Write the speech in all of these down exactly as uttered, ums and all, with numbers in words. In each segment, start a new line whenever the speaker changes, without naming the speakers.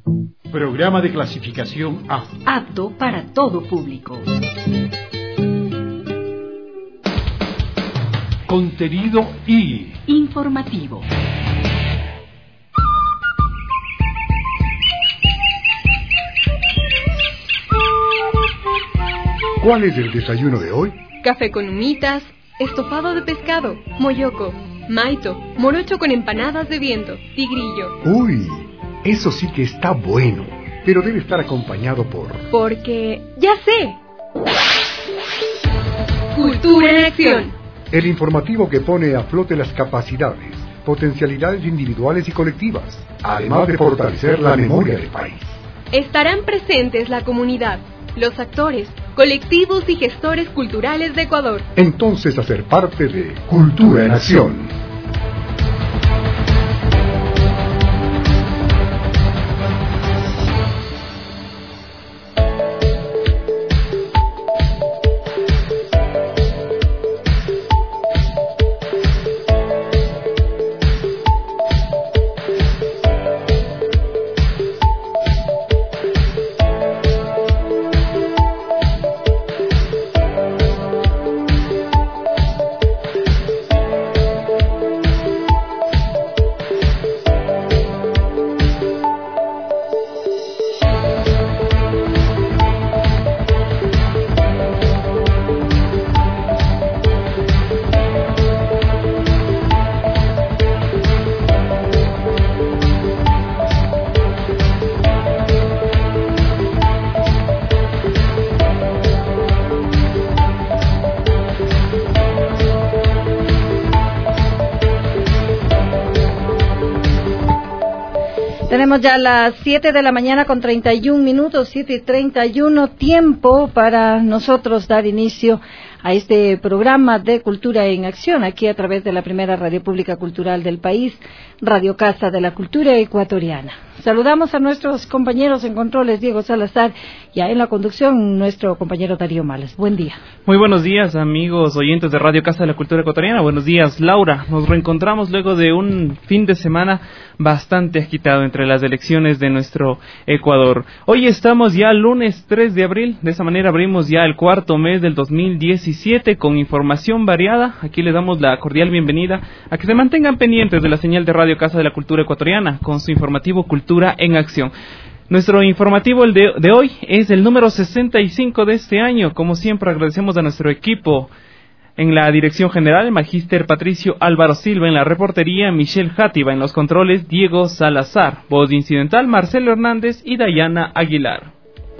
Programa de clasificación A.
Apto para todo público.
Contenido I.
Informativo.
¿Cuál es el desayuno de hoy?
Café con humitas, estofado de pescado, moyoco, maito, morocho con empanadas de viento, tigrillo.
Uy, eso sí que está bueno, pero debe estar acompañado por...
Porque... ¡ya sé! Cultura en acción.
El informativo que pone a flote las capacidades, potencialidades individuales y colectivas, además de fortalecer la memoria del país.
Estarán presentes la comunidad, los actores, colectivos y gestores culturales de Ecuador.
Entonces, hacer parte de Cultura en Acción.
Tenemos ya las siete de la mañana con treinta y un minutos, siete y treinta y uno, tiempo para nosotros dar inicio a este programa de Cultura en Acción, aquí a través de la primera radio pública cultural del país, Radio Casa de la Cultura Ecuatoriana. Saludamos a nuestros compañeros en controles, Diego Salazar, y en la conducción, nuestro compañero Darío Males. Buen día.
Muy buenos días, amigos oyentes de Radio Casa de la Cultura Ecuatoriana. Buenos días, Laura. Nos reencontramos luego de un fin de semana bastante agitado entre las elecciones de nuestro Ecuador. Hoy estamos ya lunes tres de abril, de esa manera abrimos ya el cuarto mes del dos mil diecisiete con información variada. Aquí les damos la cordial bienvenida a que se mantengan pendientes de la señal de Radio Casa de la Cultura Ecuatoriana con su informativo Cultura en Acción. Nuestro informativo el de, de hoy es el número sesenta y cinco de este año. Como siempre, agradecemos a nuestro equipo. En la dirección general, el magíster Patricio Álvaro Silva. En la reportería, Michelle Játiva. En los controles, Diego Salazar. Voz incidental, Marcelo Hernández y Dayana Aguilar.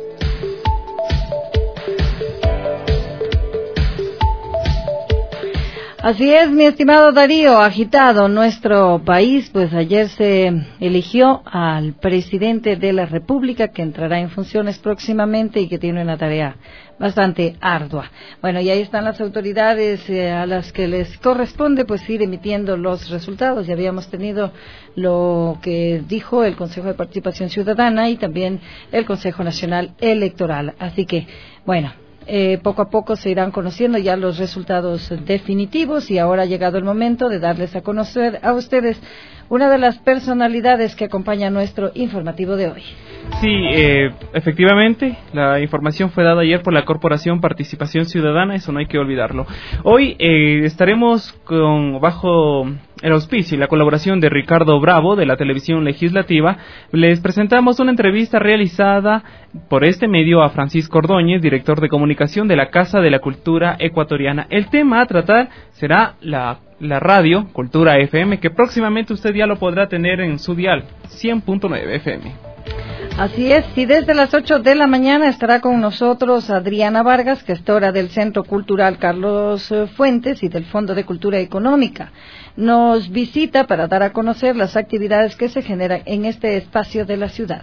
Así es, mi estimado Darío, agitado nuestro país, pues ayer se eligió al presidente de la República que entrará en funciones próximamente y que tiene una tarea bastante ardua. Bueno, y ahí están las autoridades eh, a las que les corresponde pues ir emitiendo los resultados. Ya habíamos tenido lo que dijo el Consejo de Participación Ciudadana y también el Consejo Nacional Electoral. Así que, bueno, Eh, poco a poco se irán conociendo ya los resultados definitivos y ahora ha llegado el momento de darles a conocer a ustedes una de las personalidades que acompaña nuestro informativo de hoy.
Sí, eh, efectivamente, la información fue dada ayer por la Corporación Participación Ciudadana, eso no hay que olvidarlo. Hoy eh, estaremos con bajo el auspicio y la colaboración de Ricardo Bravo, de la Televisión Legislativa. Les presentamos una entrevista realizada por este medio a Francisco Ordóñez, director de comunicación de la Casa de la Cultura Ecuatoriana. El tema a tratar será la, la radio Cultura F M, que próximamente usted ya lo podrá tener en su dial, cien punto nueve F M.
Así es, y desde las ocho de la mañana estará con nosotros Adriana Vargas, gestora del Centro Cultural Carlos Fuentes y del Fondo de Cultura Económica. Nos visita para dar a conocer las actividades que se generan en este espacio de la ciudad.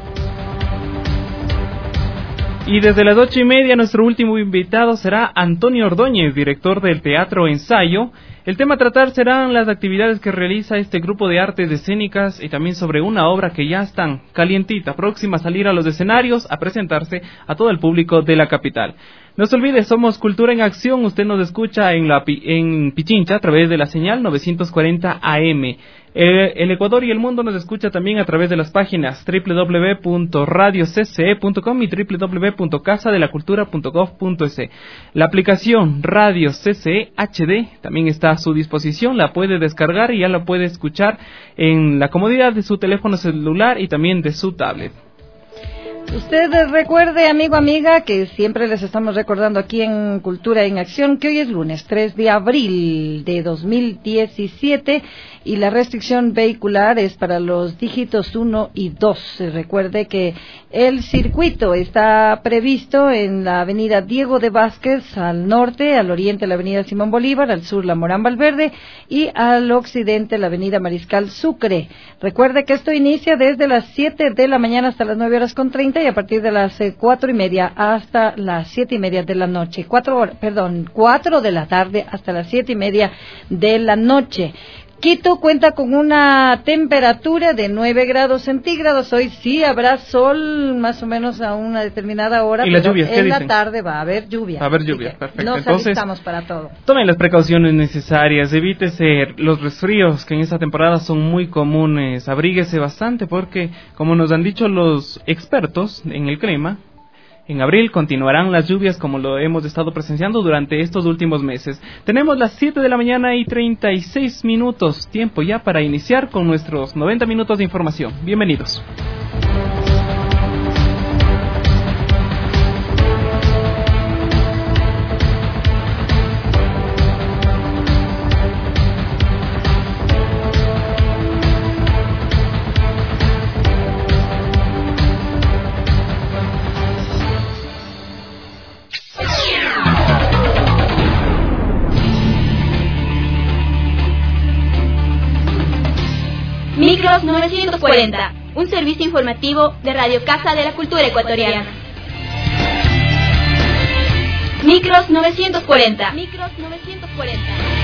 Y desde las ocho y media nuestro último invitado será Antonio Ordóñez, director del Teatro Ensayo. El tema a tratar serán las actividades que realiza este grupo de artes escénicas y también sobre una obra que ya están calientita, próxima a salir a los escenarios, a presentarse a todo el público de la capital. No se olvide, somos Cultura en Acción. Usted nos escucha en la en Pichincha a través de la señal novecientos cuarenta A M. Eh, el Ecuador y el mundo nos escucha también a través de las páginas doble u doble u doble u punto radio c c e punto com y doble u doble u doble u punto casa de la cultura punto gov punto es. La aplicación Radio C C E H D también está a su disposición, la puede descargar y ya la puede escuchar en la comodidad de su teléfono celular y también de su tablet.
Usted recuerde, amigo, amiga, que siempre les estamos recordando aquí en Cultura en Acción que hoy es lunes tres de abril de dos mil diecisiete y la restricción vehicular es para los dígitos uno y dos. Recuerde que el circuito está previsto en la avenida Diego de Vázquez, al norte, al oriente la avenida Simón Bolívar, al sur la Morán Valverde y al occidente la avenida Mariscal Sucre. Recuerde que esto inicia desde las siete de la mañana hasta las nueve horas con treinta y a partir de las eh, cuatro y media hasta las siete y media de la noche. Cuatro, hor- perdón, cuatro de la tarde hasta las siete y media de la noche. Quito cuenta con una temperatura de nueve grados centígrados. Hoy sí habrá sol más o menos a una determinada hora.
¿Y las
pero
lluvias, qué
en la
dicen?
tarde va a haber lluvia.
Va a haber lluvia, perfecto.
Nos
Entonces,
alistamos para todo.
Tomen las precauciones necesarias, evítese los resfríos que en esta temporada son muy comunes, abríguese bastante porque, como nos han dicho los expertos en el clima, en abril continuarán las lluvias como lo hemos estado presenciando durante estos últimos meses. Tenemos las siete de la mañana y treinta y seis minutos, tiempo ya para iniciar con nuestros noventa minutos de información. Bienvenidos.
Micros novecientos cuarenta, un servicio informativo de Radio Casa de la Cultura Ecuatoriana. Micros novecientos cuarenta. Micros novecientos cuarenta.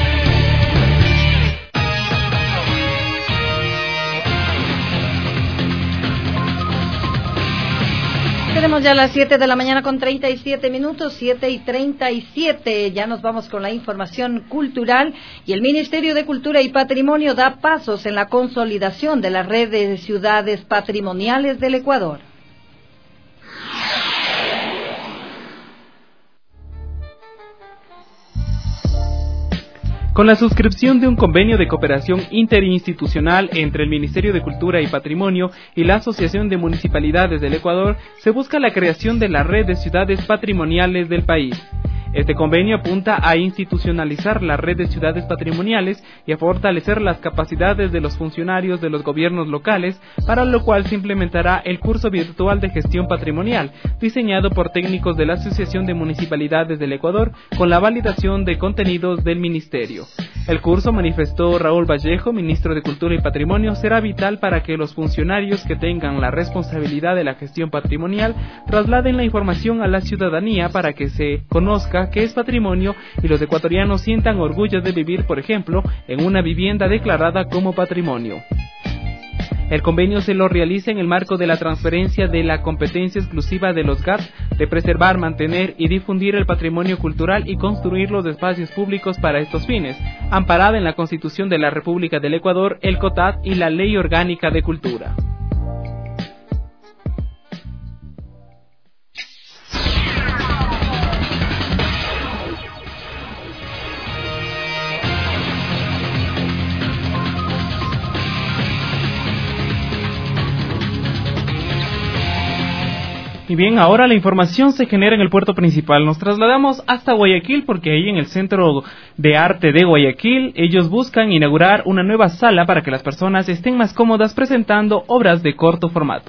Tenemos ya las siete de la mañana con treinta y siete minutos, siete y treinta y siete. Ya nos vamos con la información cultural y el Ministerio de Cultura y Patrimonio da pasos en la consolidación de la red de ciudades patrimoniales del Ecuador.
Con la suscripción de un convenio de cooperación interinstitucional entre el Ministerio de Cultura y Patrimonio y la Asociación de Municipalidades del Ecuador, se busca la creación de la red de ciudades patrimoniales del país. Este convenio apunta a institucionalizar la red de ciudades patrimoniales y a fortalecer las capacidades de los funcionarios de los gobiernos locales, para lo cual se implementará el curso virtual de gestión patrimonial, diseñado por técnicos de la Asociación de Municipalidades del Ecuador, con la validación de contenidos del Ministerio. El curso, manifestó Raúl Vallejo, ministro de Cultura y Patrimonio, será vital para que los funcionarios que tengan la responsabilidad de la gestión patrimonial trasladen la información a la ciudadanía para que se conozca qué es patrimonio y los ecuatorianos sientan orgullo de vivir, por ejemplo, en una vivienda declarada como patrimonio. El convenio se lo realiza en el marco de la transferencia de la competencia exclusiva de los G A T de preservar, mantener y difundir el patrimonio cultural y construir los espacios públicos para estos fines, amparada en la Constitución de la República del Ecuador, el COTAD y la Ley Orgánica de Cultura. Y bien, ahora la información se genera en el puerto principal. Nos trasladamos hasta Guayaquil porque ahí en el Centro de Arte de Guayaquil ellos buscan inaugurar una nueva sala para que las personas estén más cómodas presentando obras de corto formato.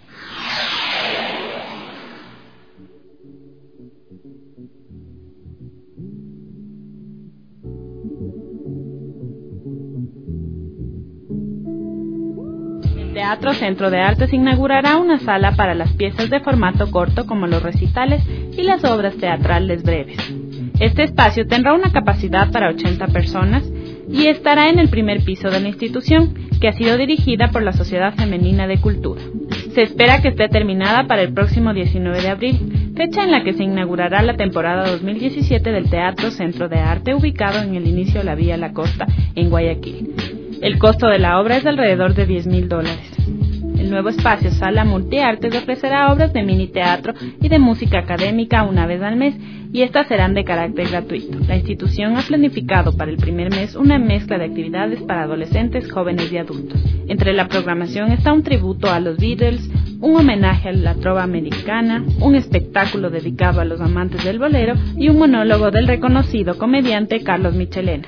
Teatro Centro de Artes inaugurará una sala para las piezas de formato corto como los recitales y las obras teatrales breves. Este espacio tendrá una capacidad para ochenta personas y estará en el primer piso de la institución, que ha sido dirigida por la Sociedad Femenina de Cultura. Se espera que esté terminada para el próximo diecinueve de abril, fecha en la que se inaugurará la temporada dos mil diecisiete del Teatro Centro de Arte, ubicado en el inicio de la Vía La Costa, en Guayaquil. El costo de la obra es de alrededor de diez mil dólares. El nuevo espacio Sala Multiartes ofrecerá obras de mini teatro y de música académica una vez al mes, y estas serán de carácter gratuito. La institución ha planificado para el primer mes una mezcla de actividades para adolescentes, jóvenes y adultos. Entre la programación está un tributo a los Beatles, un homenaje a la trova americana, un espectáculo dedicado a los amantes del bolero y un monólogo del reconocido comediante Carlos Michelena.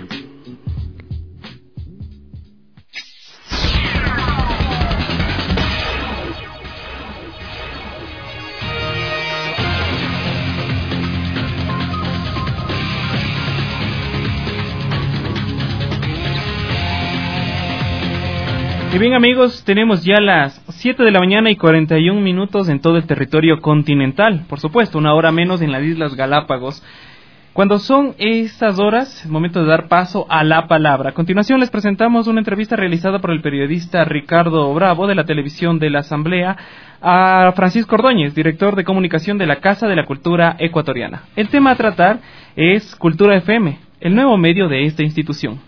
Y bien, amigos, tenemos ya las siete de la mañana y cuarenta y un minutos en todo el territorio continental. Por supuesto, una hora menos en las Islas Galápagos. Cuando son estas horas, es momento de dar paso a la palabra. A continuación les presentamos una entrevista realizada por el periodista Ricardo Bravo de la televisión de la Asamblea a Francisco Ordóñez, director de comunicación de la Casa de la Cultura Ecuatoriana. El tema a tratar es Cultura F M, el nuevo medio de esta institución.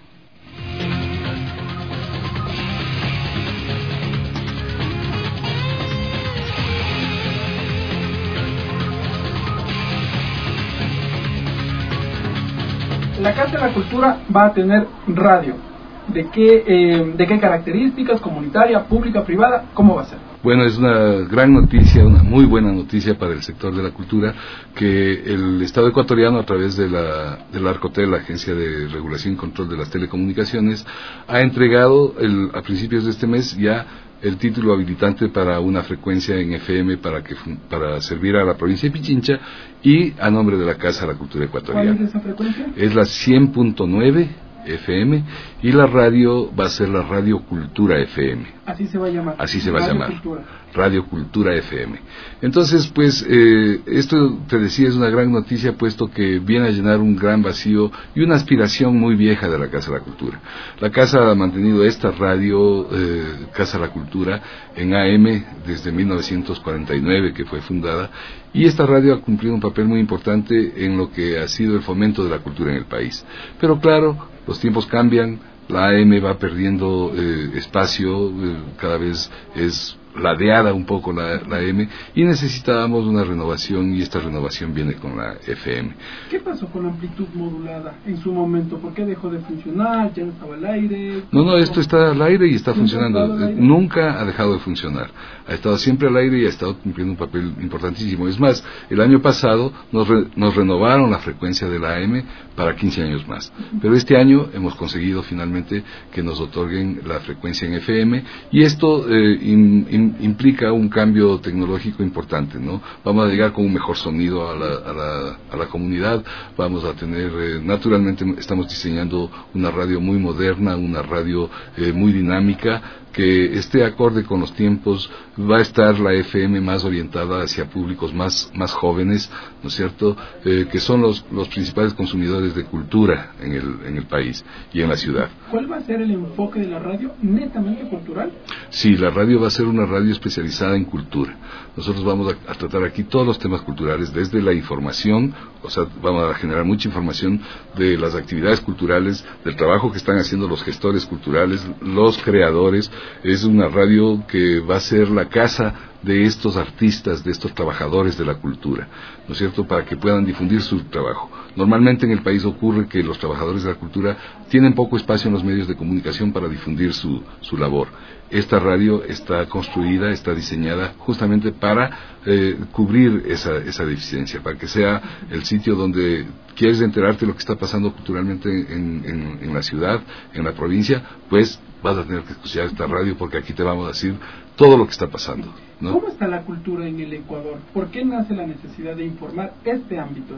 La Casa de la Cultura va a tener radio. ¿De qué, eh, de qué características? ¿Comunitaria, pública, privada? ¿Cómo va a ser?
Bueno, es una gran noticia, una muy buena noticia para el sector de la cultura, que el Estado ecuatoriano, a través de la, de la ARCOTEL, la Agencia de Regulación y Control de las Telecomunicaciones, ha entregado el, a principios de este mes ya el título habilitante para una frecuencia en F M para que para servir a la provincia de Pichincha y a nombre de la Casa de la Cultura Ecuatoriana.
¿Cuál es esa frecuencia?
Es la cien punto nueve F M y la radio va a ser la Radio Cultura F M.
Así se va a llamar.
Así se va
Radio
a llamar.
Cultura.
Radio Cultura F M. Entonces, pues, eh, esto, te decía, es una gran noticia, puesto que viene a llenar un gran vacío y una aspiración muy vieja de la Casa de la Cultura. La Casa ha mantenido esta radio, eh, Casa de la Cultura, en A M desde mil novecientos cuarenta y nueve, que fue fundada, y esta radio ha cumplido un papel muy importante en lo que ha sido el fomento de la cultura en el país. Pero claro, los tiempos cambian, la A M va perdiendo eh, espacio, eh, cada vez es ladeada un poco la, la M, y necesitábamos una renovación, y esta renovación viene con la F M.
¿Qué pasó con la amplitud modulada en su momento? ¿Por qué dejó de funcionar? ¿Ya no estaba al aire?
No, no, esto está al aire y está
¿Nunca
funcionando.
ha estado al aire?
Nunca ha dejado de funcionar. Ha estado siempre al aire y ha estado cumpliendo un papel importantísimo. Es más, el año pasado nos, re, nos renovaron la frecuencia de la A M para quince años más. Pero este año hemos conseguido finalmente que nos otorguen la frecuencia en F M, y esto eh, in, in, implica un cambio tecnológico importante, ¿no? Vamos a llegar con un mejor sonido a la, a la, a la comunidad, vamos a tener, eh, naturalmente estamos diseñando una radio muy moderna, una radio eh, muy dinámica, que esté acorde con los tiempos. Va a estar la F M más orientada hacia públicos más, más jóvenes, ¿no es cierto?, eh, que son los, los principales consumidores de cultura en el, en el país y en la ciudad.
¿Cuál va a ser el enfoque de la radio netamente cultural?
Sí, la radio va a ser una radio especializada en cultura. Nosotros vamos a, a tratar aquí todos los temas culturales, desde la información, o sea, vamos a generar mucha información de las actividades culturales, del trabajo que están haciendo los gestores culturales, los creadores. Es una radio que va a ser la casa de estos artistas, de estos trabajadores de la cultura, ¿no es cierto?, para que puedan difundir su trabajo. Normalmente en el país ocurre que los trabajadores de la cultura tienen poco espacio en los medios de comunicación para difundir su, su labor. Esta radio está construida, está diseñada justamente para eh, cubrir esa, esa deficiencia, para que sea el sitio donde quieres enterarte de lo que está pasando culturalmente en, en, en la ciudad, en la provincia, pues vas a tener que escuchar esta radio, porque aquí te vamos a decir todo lo que está pasando, ¿no?
¿Cómo está la cultura en el Ecuador? ¿Por qué nace la necesidad de informar este ámbito?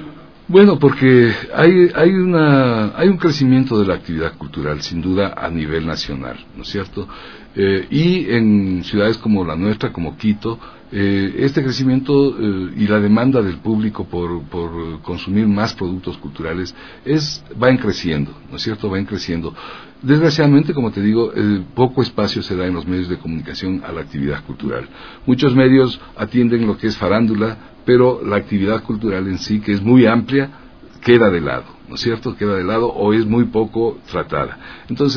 Bueno, porque hay hay una hay un crecimiento de la actividad cultural, sin duda, a nivel nacional, ¿no es cierto? Eh, y en ciudades como la nuestra, como Quito, eh, este crecimiento eh, y la demanda del público por por consumir más productos culturales es va en creciendo, ¿no es cierto? Va en creciendo. Desgraciadamente, como te digo, eh, poco espacio se da en los medios de comunicación a la actividad cultural. Muchos medios atienden lo que es farándula, pero la actividad cultural en sí, que es muy amplia, queda de lado, ¿no es cierto? Queda de lado o es muy poco tratada. Entonces,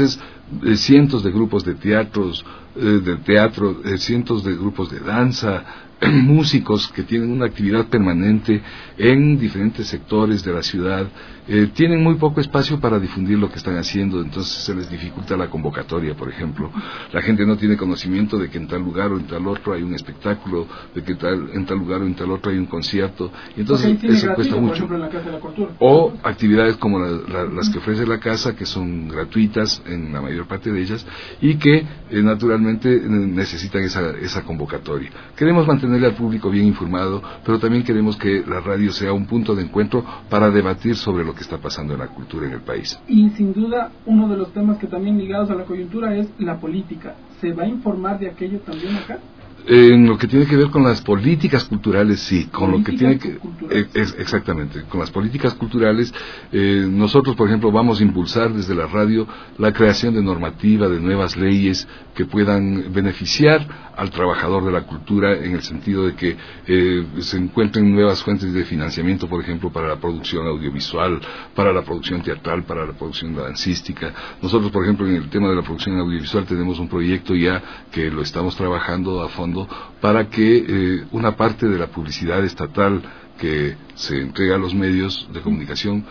eh, cientos de grupos de teatros, eh, de teatro, eh, cientos de grupos de danza, músicos que tienen una actividad permanente en diferentes sectores de la ciudad, eh, tienen muy poco espacio para difundir lo que están haciendo, entonces se les dificulta la convocatoria, por ejemplo. La gente no tiene conocimiento de que en tal lugar o en tal otro hay un espectáculo, de que tal, en tal lugar o en tal otro hay un concierto, y entonces okay, eso cuesta mucho. Por ejemplo, en la Casa de la Cultura. O actividades como la, la, las que ofrece la Casa, que son gratuitas en la mayor parte de ellas, y que eh, naturalmente eh, necesitan esa, esa convocatoria. Queremos mantener al público bien informado, pero también queremos que la radio sea un punto de encuentro para debatir sobre lo que está pasando en la cultura en el país.
Y sin duda, uno de los temas que también ligados a la coyuntura es la política. ¿Se va a informar de aquello también acá?
En lo que tiene que ver con las políticas culturales, sí, con lo que tiene que eh, es, exactamente, con las políticas culturales, eh, nosotros, por ejemplo, vamos a impulsar desde la radio la creación de normativa, de nuevas leyes que puedan beneficiar al trabajador de la cultura en el sentido de que eh, se encuentren nuevas fuentes de financiamiento, por ejemplo, para la producción audiovisual, para la producción teatral, para la producción dancística. Nosotros, por ejemplo, en el tema de la producción audiovisual tenemos un proyecto ya que lo estamos trabajando a fondo para que eh, una parte de la publicidad estatal que se entrega a los medios de comunicación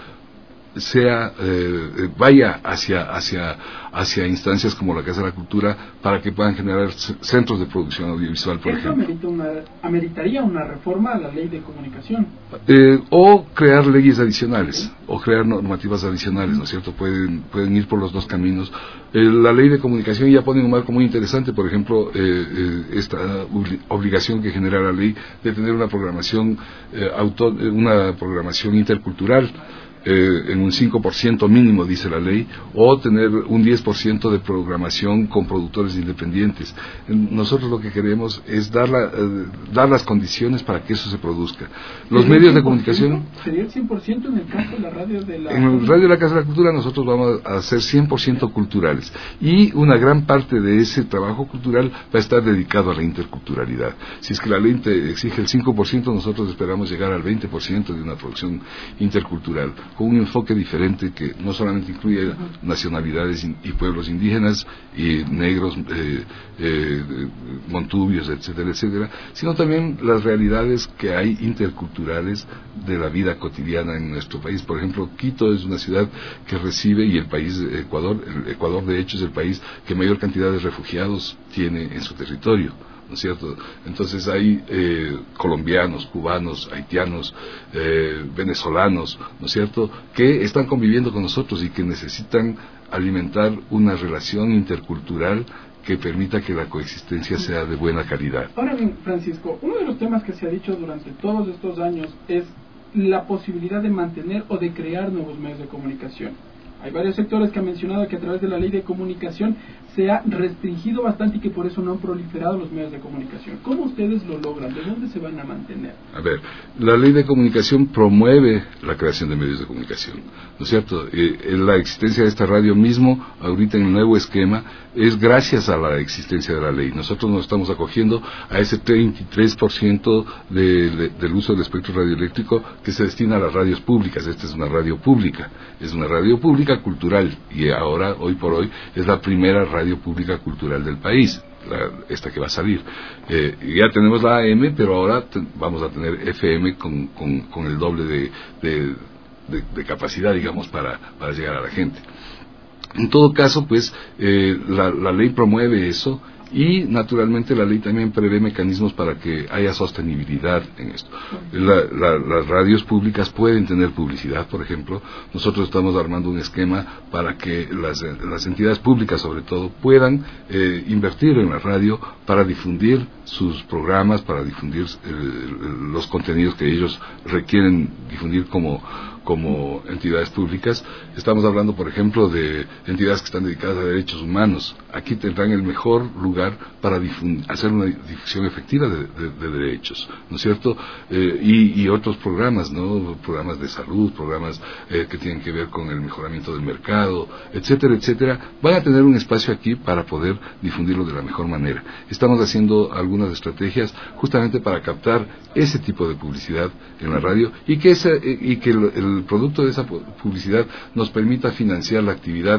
sea eh, vaya hacia hacia hacia instancias como la Casa de la Cultura para que puedan generar centros de producción audiovisual, por
ejemplo. ¿Esto una, ameritaría una reforma a la ley de comunicación?
Eh, o crear leyes adicionales, o crear normativas adicionales, ¿no es cierto? Pueden pueden ir por los dos caminos. Eh, la ley de comunicación ya pone un marco muy interesante, por ejemplo, eh, eh, esta obligación que genera la ley de tener una programación eh, auto, una programación intercultural. Eh, en un cinco por ciento mínimo, dice la ley, o tener un diez por ciento de programación con productores independientes. Nosotros lo que queremos es dar, la, eh, dar las condiciones para que eso se produzca. Los medios de comunicación...
¿Sería el cien por ciento en el caso de la radio de la...
En el radio de la Casa de la Cultura nosotros vamos a ser cien por ciento culturales, y una gran parte de ese trabajo cultural va a estar dedicado a la interculturalidad. Si es que la ley te exige el cinco por ciento, nosotros esperamos llegar al veinte por ciento de una producción intercultural, con un enfoque diferente que no solamente incluye nacionalidades y pueblos indígenas y negros, eh, eh, montubios, etcétera, etcétera, sino también las realidades que hay interculturales de la vida cotidiana en nuestro país. Por ejemplo, Quito es una ciudad que recibe, y el país Ecuador, el Ecuador de hecho es el país que mayor cantidad de refugiados tiene en su territorio, ¿no es cierto? Entonces hay eh, colombianos, cubanos, haitianos, eh, venezolanos, ¿no es cierto?, que están conviviendo con nosotros y que necesitan alimentar una relación intercultural que permita que la coexistencia sea de buena calidad.
Ahora bien, Francisco, uno de los temas que se ha dicho durante todos estos años es la posibilidad de mantener o de crear nuevos medios de comunicación. Hay varios sectores que han mencionado que a través de la ley de comunicación se ha restringido bastante y que por eso no han proliferado los medios de comunicación. ¿Cómo ustedes lo logran? ¿De dónde se van a mantener?
A ver, la ley de comunicación promueve la creación de medios de comunicación, ¿no es cierto? Eh, la existencia de esta radio mismo, ahorita en el nuevo esquema, es gracias a la existencia de la ley. Nosotros nos estamos acogiendo a ese treinta y tres por ciento de, de, del uso del espectro radioeléctrico que se destina a las radios públicas. Esta es una radio pública, es una radio pública cultural, y ahora, hoy por hoy, es la primera radio pública cultural del país, la, esta que va a salir. Eh, ya tenemos la A M, pero ahora te, vamos a tener F M con, con, con el doble de, de, de, de capacidad, digamos, para, para llegar a la gente. En todo caso, pues, eh, la, la ley promueve eso, y naturalmente la ley también prevé mecanismos para que haya sostenibilidad en esto. La, la, las radios públicas pueden tener publicidad, por ejemplo. Nosotros estamos armando un esquema para que las, las entidades públicas, sobre todo, puedan eh, invertir en la radio para difundir sus programas, para difundir eh, los contenidos que ellos requieren difundir como como entidades públicas. Estamos hablando, por ejemplo, de entidades que están dedicadas a derechos humanos. Aquí tendrán el mejor lugar para hacer una difusión efectiva de, de, de derechos, ¿no es cierto? Eh, y, y otros programas, ¿no? Programas de salud, programas eh, que tienen que ver con el mejoramiento del mercado, etcétera, etcétera. Van a tener un espacio aquí para poder difundirlo de la mejor manera. Estamos haciendo algunas estrategias justamente para captar ese tipo de publicidad en la radio, y que, ese, y que el, el el producto de esa publicidad nos permita financiar la actividad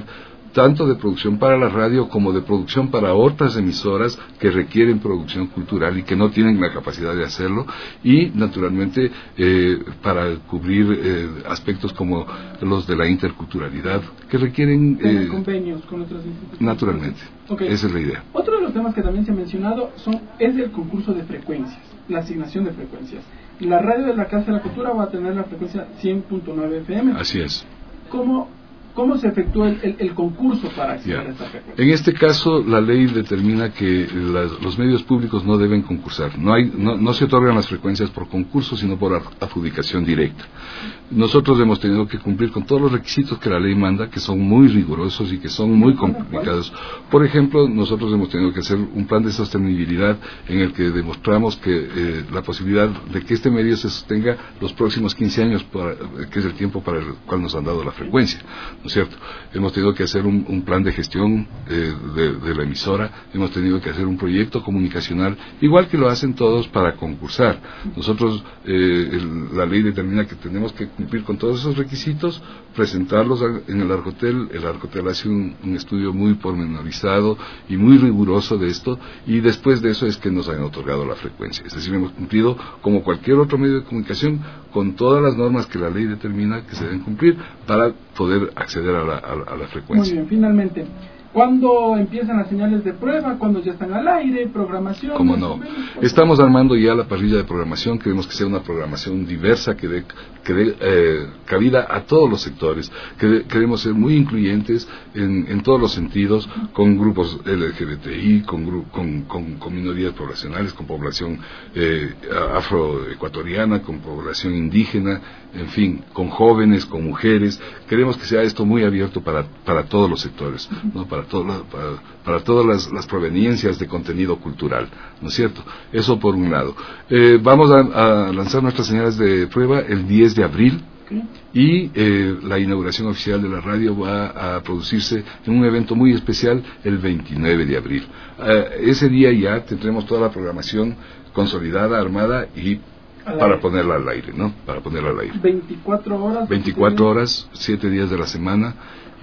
tanto de producción para la radio como de producción para otras emisoras que requieren producción cultural y que no tienen la capacidad de hacerlo, y naturalmente eh, para cubrir eh, aspectos como los de la interculturalidad que requieren
eh,
convenios
con otras instituciones.
Naturalmente, okay. Esa es la idea.
Otro de los temas que también se ha mencionado son, es el concurso de frecuencias, la asignación de frecuencias. La radio de la Casa de la Cultura va a tener la frecuencia cien punto nueve F M.
Así es.
¿Cómo, cómo se efectúa el, el, el concurso para acceder yeah. a esta frecuencia?
En este caso, la ley determina que las, los medios públicos no deben concursar. No, hay, no, no se otorgan las frecuencias por concurso, sino por adjudicación directa. Nosotros hemos tenido que cumplir con todos los requisitos que la ley manda, que son muy rigurosos y que son muy complicados. Por ejemplo, nosotros hemos tenido que hacer un plan de sostenibilidad en el que demostramos que eh, la posibilidad de que este medio se sostenga los próximos quince años, para, que es el tiempo para el cual nos han dado la frecuencia, ¿no es cierto? Hemos tenido que hacer un, un plan de gestión eh, de, de la emisora, hemos tenido que hacer un proyecto comunicacional, igual que lo hacen todos para concursar. Nosotros, eh, el, la ley determina que tenemos que cumplir con todos esos requisitos, presentarlos en el Argotel. El Argotel hace un, un estudio muy pormenorizado y muy riguroso de esto, y después de eso es que nos han otorgado la frecuencia. Es decir, hemos cumplido, como cualquier otro medio de comunicación, con todas las normas que la ley determina que se deben cumplir para poder acceder a la, a, a la frecuencia.
Muy bien, finalmente, ¿cuándo empiezan las señales de prueba? ¿Cuándo ya están al aire? ¿Programación?
¿Cómo no? Estamos armando ya la parrilla de programación. Queremos que sea una programación diversa, que dé, que dé eh, cabida a todos los sectores. Que de, queremos ser muy incluyentes en, en todos los sentidos, con grupos L G B T I, con, gru, con, con, con minorías poblacionales, con población eh, afroecuatoriana, con población indígena, en fin, con jóvenes, con mujeres. Queremos que sea esto muy abierto para, para todos los sectores, ¿no? Para Todo, para, para todas las, las proveniencias de contenido cultural, ¿no es cierto? Eso por un lado. Eh, vamos a, a lanzar nuestras señales de prueba el diez de abril, okay. y eh, la inauguración oficial de la radio va a producirse en un evento muy especial el veintinueve de abril. Eh, ese día ya tendremos toda la programación consolidada, armada y para ponerla al aire, ¿no? Para ponerla al aire.
veinticuatro horas.
veinticuatro horas, siete días de la semana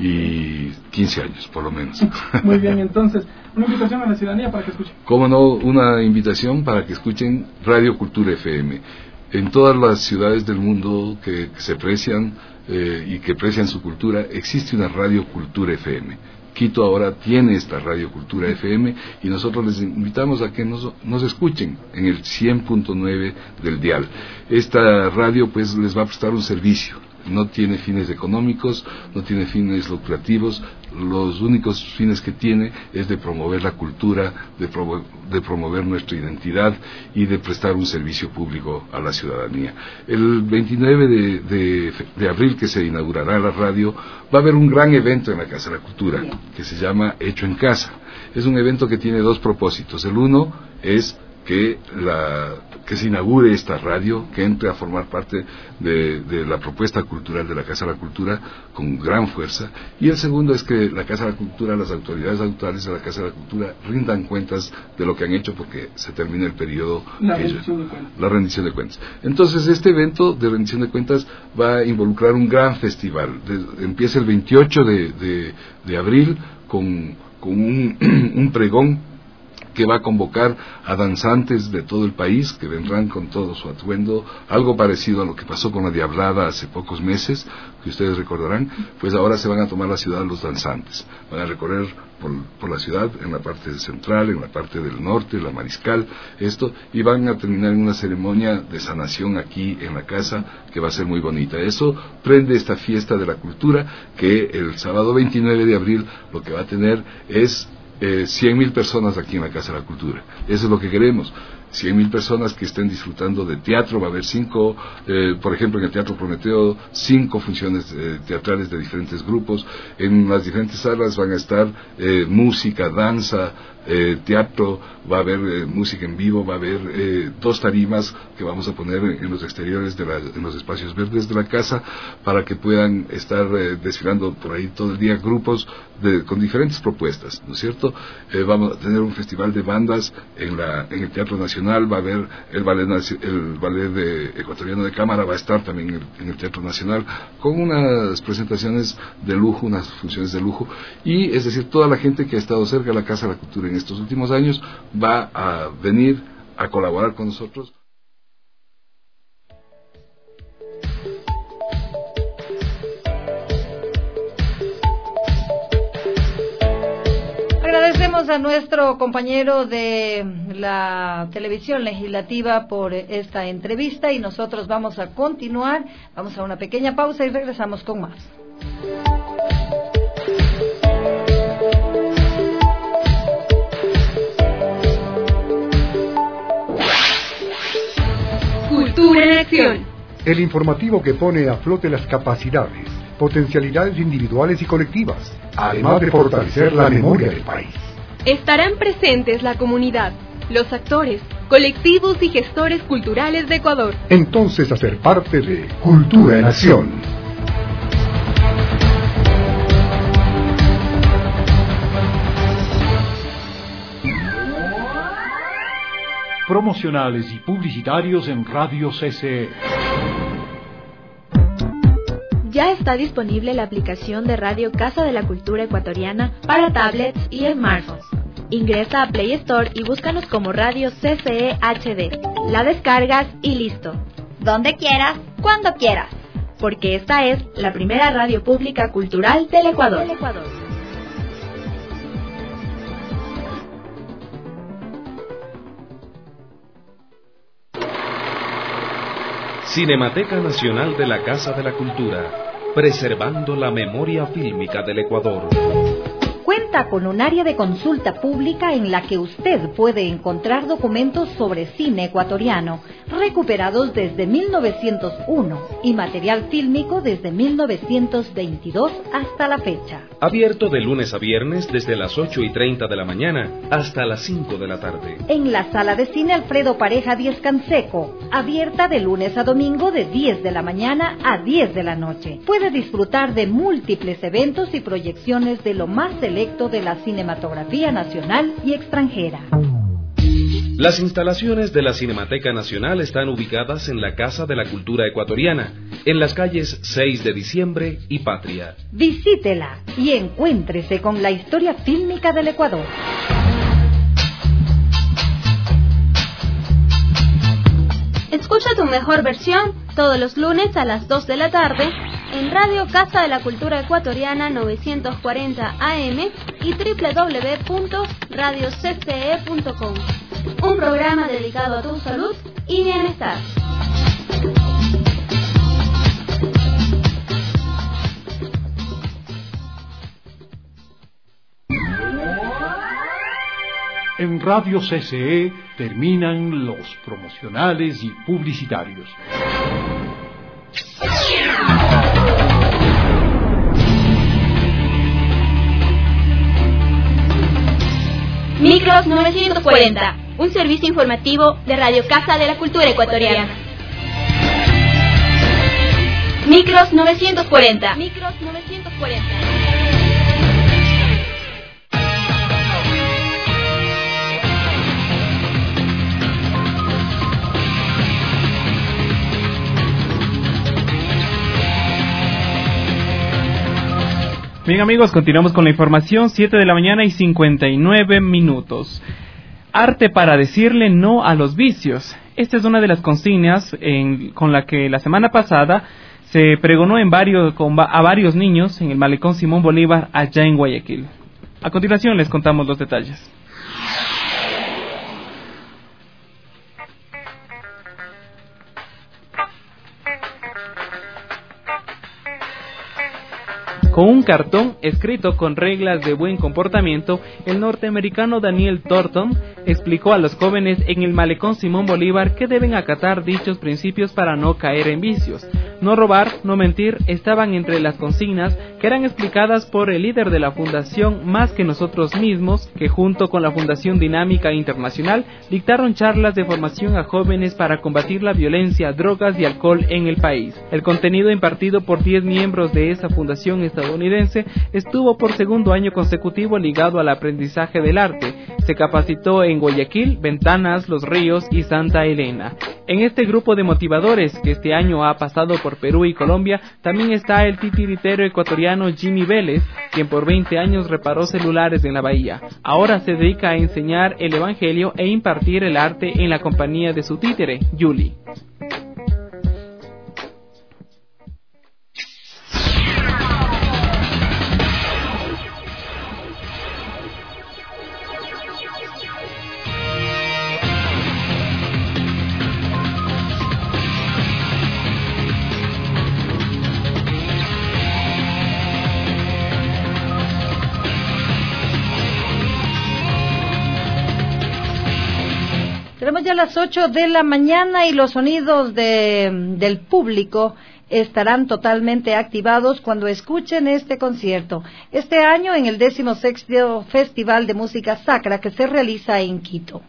y quince años, por lo menos.
Muy bien, entonces, una invitación a la ciudadanía para que escuchen.
Cómo no, una invitación para que escuchen Radio Cultura F M. En todas las ciudades del mundo que, que se precian eh, y que precian su cultura, existe una Radio Cultura F M. Quito ahora tiene esta Radio Cultura F M y nosotros les invitamos a que nos, nos escuchen en el cien punto nueve del dial. Esta radio pues les va a prestar un servicio. No tiene fines económicos, no tiene fines lucrativos. Los únicos fines que tiene es de promover la cultura, de, promo de promover nuestra identidad y de prestar un servicio público a la ciudadanía. El veintinueve de, de, de abril, que se inaugurará la radio, va a haber un gran evento en la Casa de la Cultura que se llama Hecho en Casa. Es un evento que tiene dos propósitos. El uno es que, la, que se inaugure esta radio, que entre a formar parte de, de la propuesta cultural de la Casa de la Cultura con gran fuerza, y el segundo es que la Casa de la Cultura, las autoridades actuales de la Casa de la Cultura rindan cuentas de lo que han hecho, porque se termina el periodo
la rendición, ellos, de
la rendición de cuentas. Entonces este evento de rendición de cuentas va a involucrar un gran festival. De, empieza el veintiocho de, de, de abril con, con un, un pregón que va a convocar a danzantes de todo el país, que vendrán con todo su atuendo, algo parecido a lo que pasó con la Diablada hace pocos meses, que ustedes recordarán. Pues ahora se van a tomar la ciudad los danzantes, van a recorrer por, por la ciudad, en la parte central, en la parte del norte, la Mariscal, esto, y van a terminar en una ceremonia de sanación aquí en la casa, que va a ser muy bonita. Eso prende esta fiesta de la cultura, que el sábado veintinueve de abril lo que va a tener es Eh, cien mil personas aquí en la Casa de la Cultura. Eso es lo que queremos. cien mil personas que estén disfrutando de teatro. Va a haber cinco, eh, por ejemplo, en el Teatro Prometeo, cinco funciones eh, teatrales de diferentes grupos. En las diferentes salas van a estar eh, música, danza, eh, teatro, va a haber eh, música en vivo, va a haber eh, dos tarimas que vamos a poner en los exteriores, de la, en los espacios verdes de la casa, para que puedan estar eh, desfilando por ahí todo el día grupos de, con diferentes propuestas, ¿no es cierto? Eh, vamos a tener un festival de bandas en, la, en el Teatro Nacional Nacional, va a haber el ballet, el ballet de, ecuatoriano de cámara, va a estar también en el, en el Teatro Nacional, con unas presentaciones de lujo, unas funciones de lujo, y es decir, toda la gente que ha estado cerca de la Casa de la Cultura en estos últimos años va a venir a colaborar con nosotros.
Agradecemos a nuestro compañero de la televisión legislativa por esta entrevista y nosotros vamos a continuar, vamos a una pequeña pausa y regresamos con más.
Cultura en acción.
El informativo que pone a flote las capacidades, potencialidades individuales y colectivas, además de fortalecer la memoria del país.
Estarán presentes la comunidad, los actores, colectivos y gestores culturales de Ecuador.
Entonces, hacer parte de Cultura en Acción.
Promocionales y publicitarios en Radio C C E.
Ya está disponible la aplicación de Radio Casa de la Cultura Ecuatoriana para tablets y smartphones. Ingresa a Play Store y búscanos como Radio C C E H D. La descargas y listo. Donde quieras, cuando quieras. Porque esta es la primera radio pública cultural del Ecuador. Del Ecuador.
Cinemateca Nacional de la Casa de la Cultura, preservando la memoria fílmica del Ecuador.
Cuenta con un área de consulta pública en la que usted puede encontrar documentos sobre cine ecuatoriano, recuperados desde mil novecientos uno y material fílmico desde mil novecientos veintidós hasta la fecha.
Abierto de lunes a viernes desde las ocho y treinta de la mañana hasta las cinco de la tarde.
En la sala de cine Alfredo Pareja Díez Canseco, abierta de lunes a domingo de diez de la mañana a diez de la noche. Puede disfrutar de múltiples eventos y proyecciones de lo más selecto de la cinematografía nacional y extranjera.
Las instalaciones de la Cinemateca Nacional están ubicadas en la Casa de la Cultura Ecuatoriana, en las calles seis de diciembre y Patria.
Visítela y encuéntrese con la historia fílmica del Ecuador.
Escucha tu mejor versión todos los lunes a las dos de la tarde en Radio Casa de la Cultura Ecuatoriana novecientos cuarenta A M y doble u doble u doble u punto radio c c e punto com. Un programa dedicado a tu salud y bienestar.
En Radio C C E terminan los promocionales y publicitarios.
Micros novecientos cuarenta, un servicio informativo de Radio Casa de la Cultura Ecuatoriana. Micros novecientos cuarenta. Micros novecientos cuarenta.
Bien amigos, continuamos con la información, siete de la mañana y cincuenta y nueve minutos. Arte para decirle no a los vicios. Esta es una de las consignas en, con la que la semana pasada se pregonó en varios, con, a varios niños en el Malecón Simón Bolívar allá en Guayaquil. A continuación les contamos los detalles. Con un cartón escrito con reglas de buen comportamiento, el norteamericano Daniel Thornton explicó a los jóvenes en el Malecón Simón Bolívar que deben acatar dichos principios para no caer en vicios. no robar, no mentir estaban entre las consignas que eran explicadas por el líder de la Fundación Más que Nosotros Mismos, que junto con la Fundación Dinámica Internacional dictaron charlas de formación a jóvenes para combatir la violencia, drogas y alcohol en el país. El contenido impartido por diez miembros de esa fundación estadounidense estuvo por segundo año consecutivo ligado al aprendizaje del arte. Se capacitó en Guayaquil, Ventanas, Los Ríos y Santa Elena. En este grupo de motivadores que este año ha pasado por Perú y Colombia, también está el titiritero ecuatoriano Jimmy Vélez, quien por veinte años reparó celulares en la bahía. Ahora se dedica a enseñar el evangelio e impartir el arte en la compañía de su títere, Yuli.
Tenemos ya las ocho de la mañana y los sonidos de, del público estarán totalmente activados cuando escuchen este concierto. Este año en el decimosexto Festival de Música Sacra que se realiza en Quito.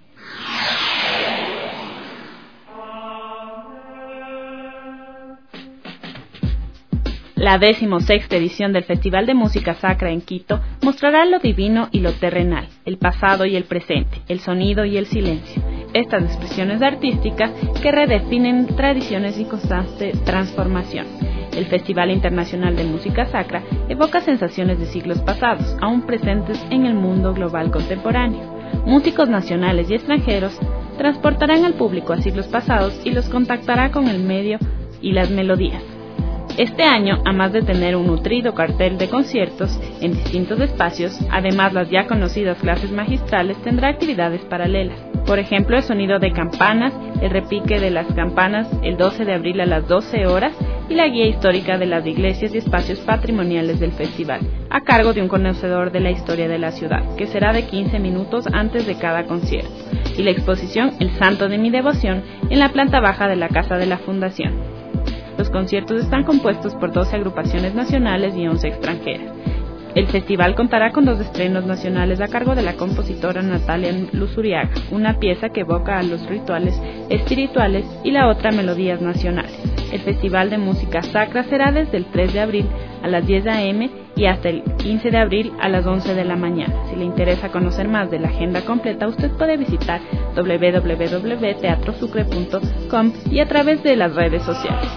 La decimosexta edición del Festival de Música Sacra en Quito mostrará lo divino y lo terrenal, el pasado y el presente, el sonido y el silencio. Estas expresiones artísticas que redefinen tradiciones en constante transformación. El Festival Internacional de Música Sacra evoca sensaciones de siglos pasados, aún presentes en el mundo global contemporáneo. Músicos nacionales y extranjeros transportarán al público a siglos pasados y los contactará con el medio y las melodías. Este año, además de tener un nutrido cartel de conciertos en distintos espacios, además las ya conocidas clases magistrales, tendrá actividades paralelas. Por ejemplo, el sonido de campanas, el repique de las campanas el doce de abril a las doce horas y la guía histórica de las iglesias y espacios patrimoniales del festival, a cargo de un conocedor de la historia de la ciudad, que será de quince minutos antes de cada concierto, y la exposición El Santo de mi Devoción en la planta baja de la Casa de la Fundación. Los conciertos están compuestos por doce agrupaciones nacionales y once extranjeras. El festival contará con dos estrenos nacionales a cargo de la compositora Natalia Luzuriaga, una pieza que evoca a los rituales espirituales y la otra melodías nacionales. El Festival de Música Sacra será desde el tres de abril a las diez a eme y hasta el quince de abril a las once de la mañana. Si le interesa conocer más de la agenda completa, usted puede visitar doble u doble u doble u punto teatro sucre punto com y a través de las redes sociales.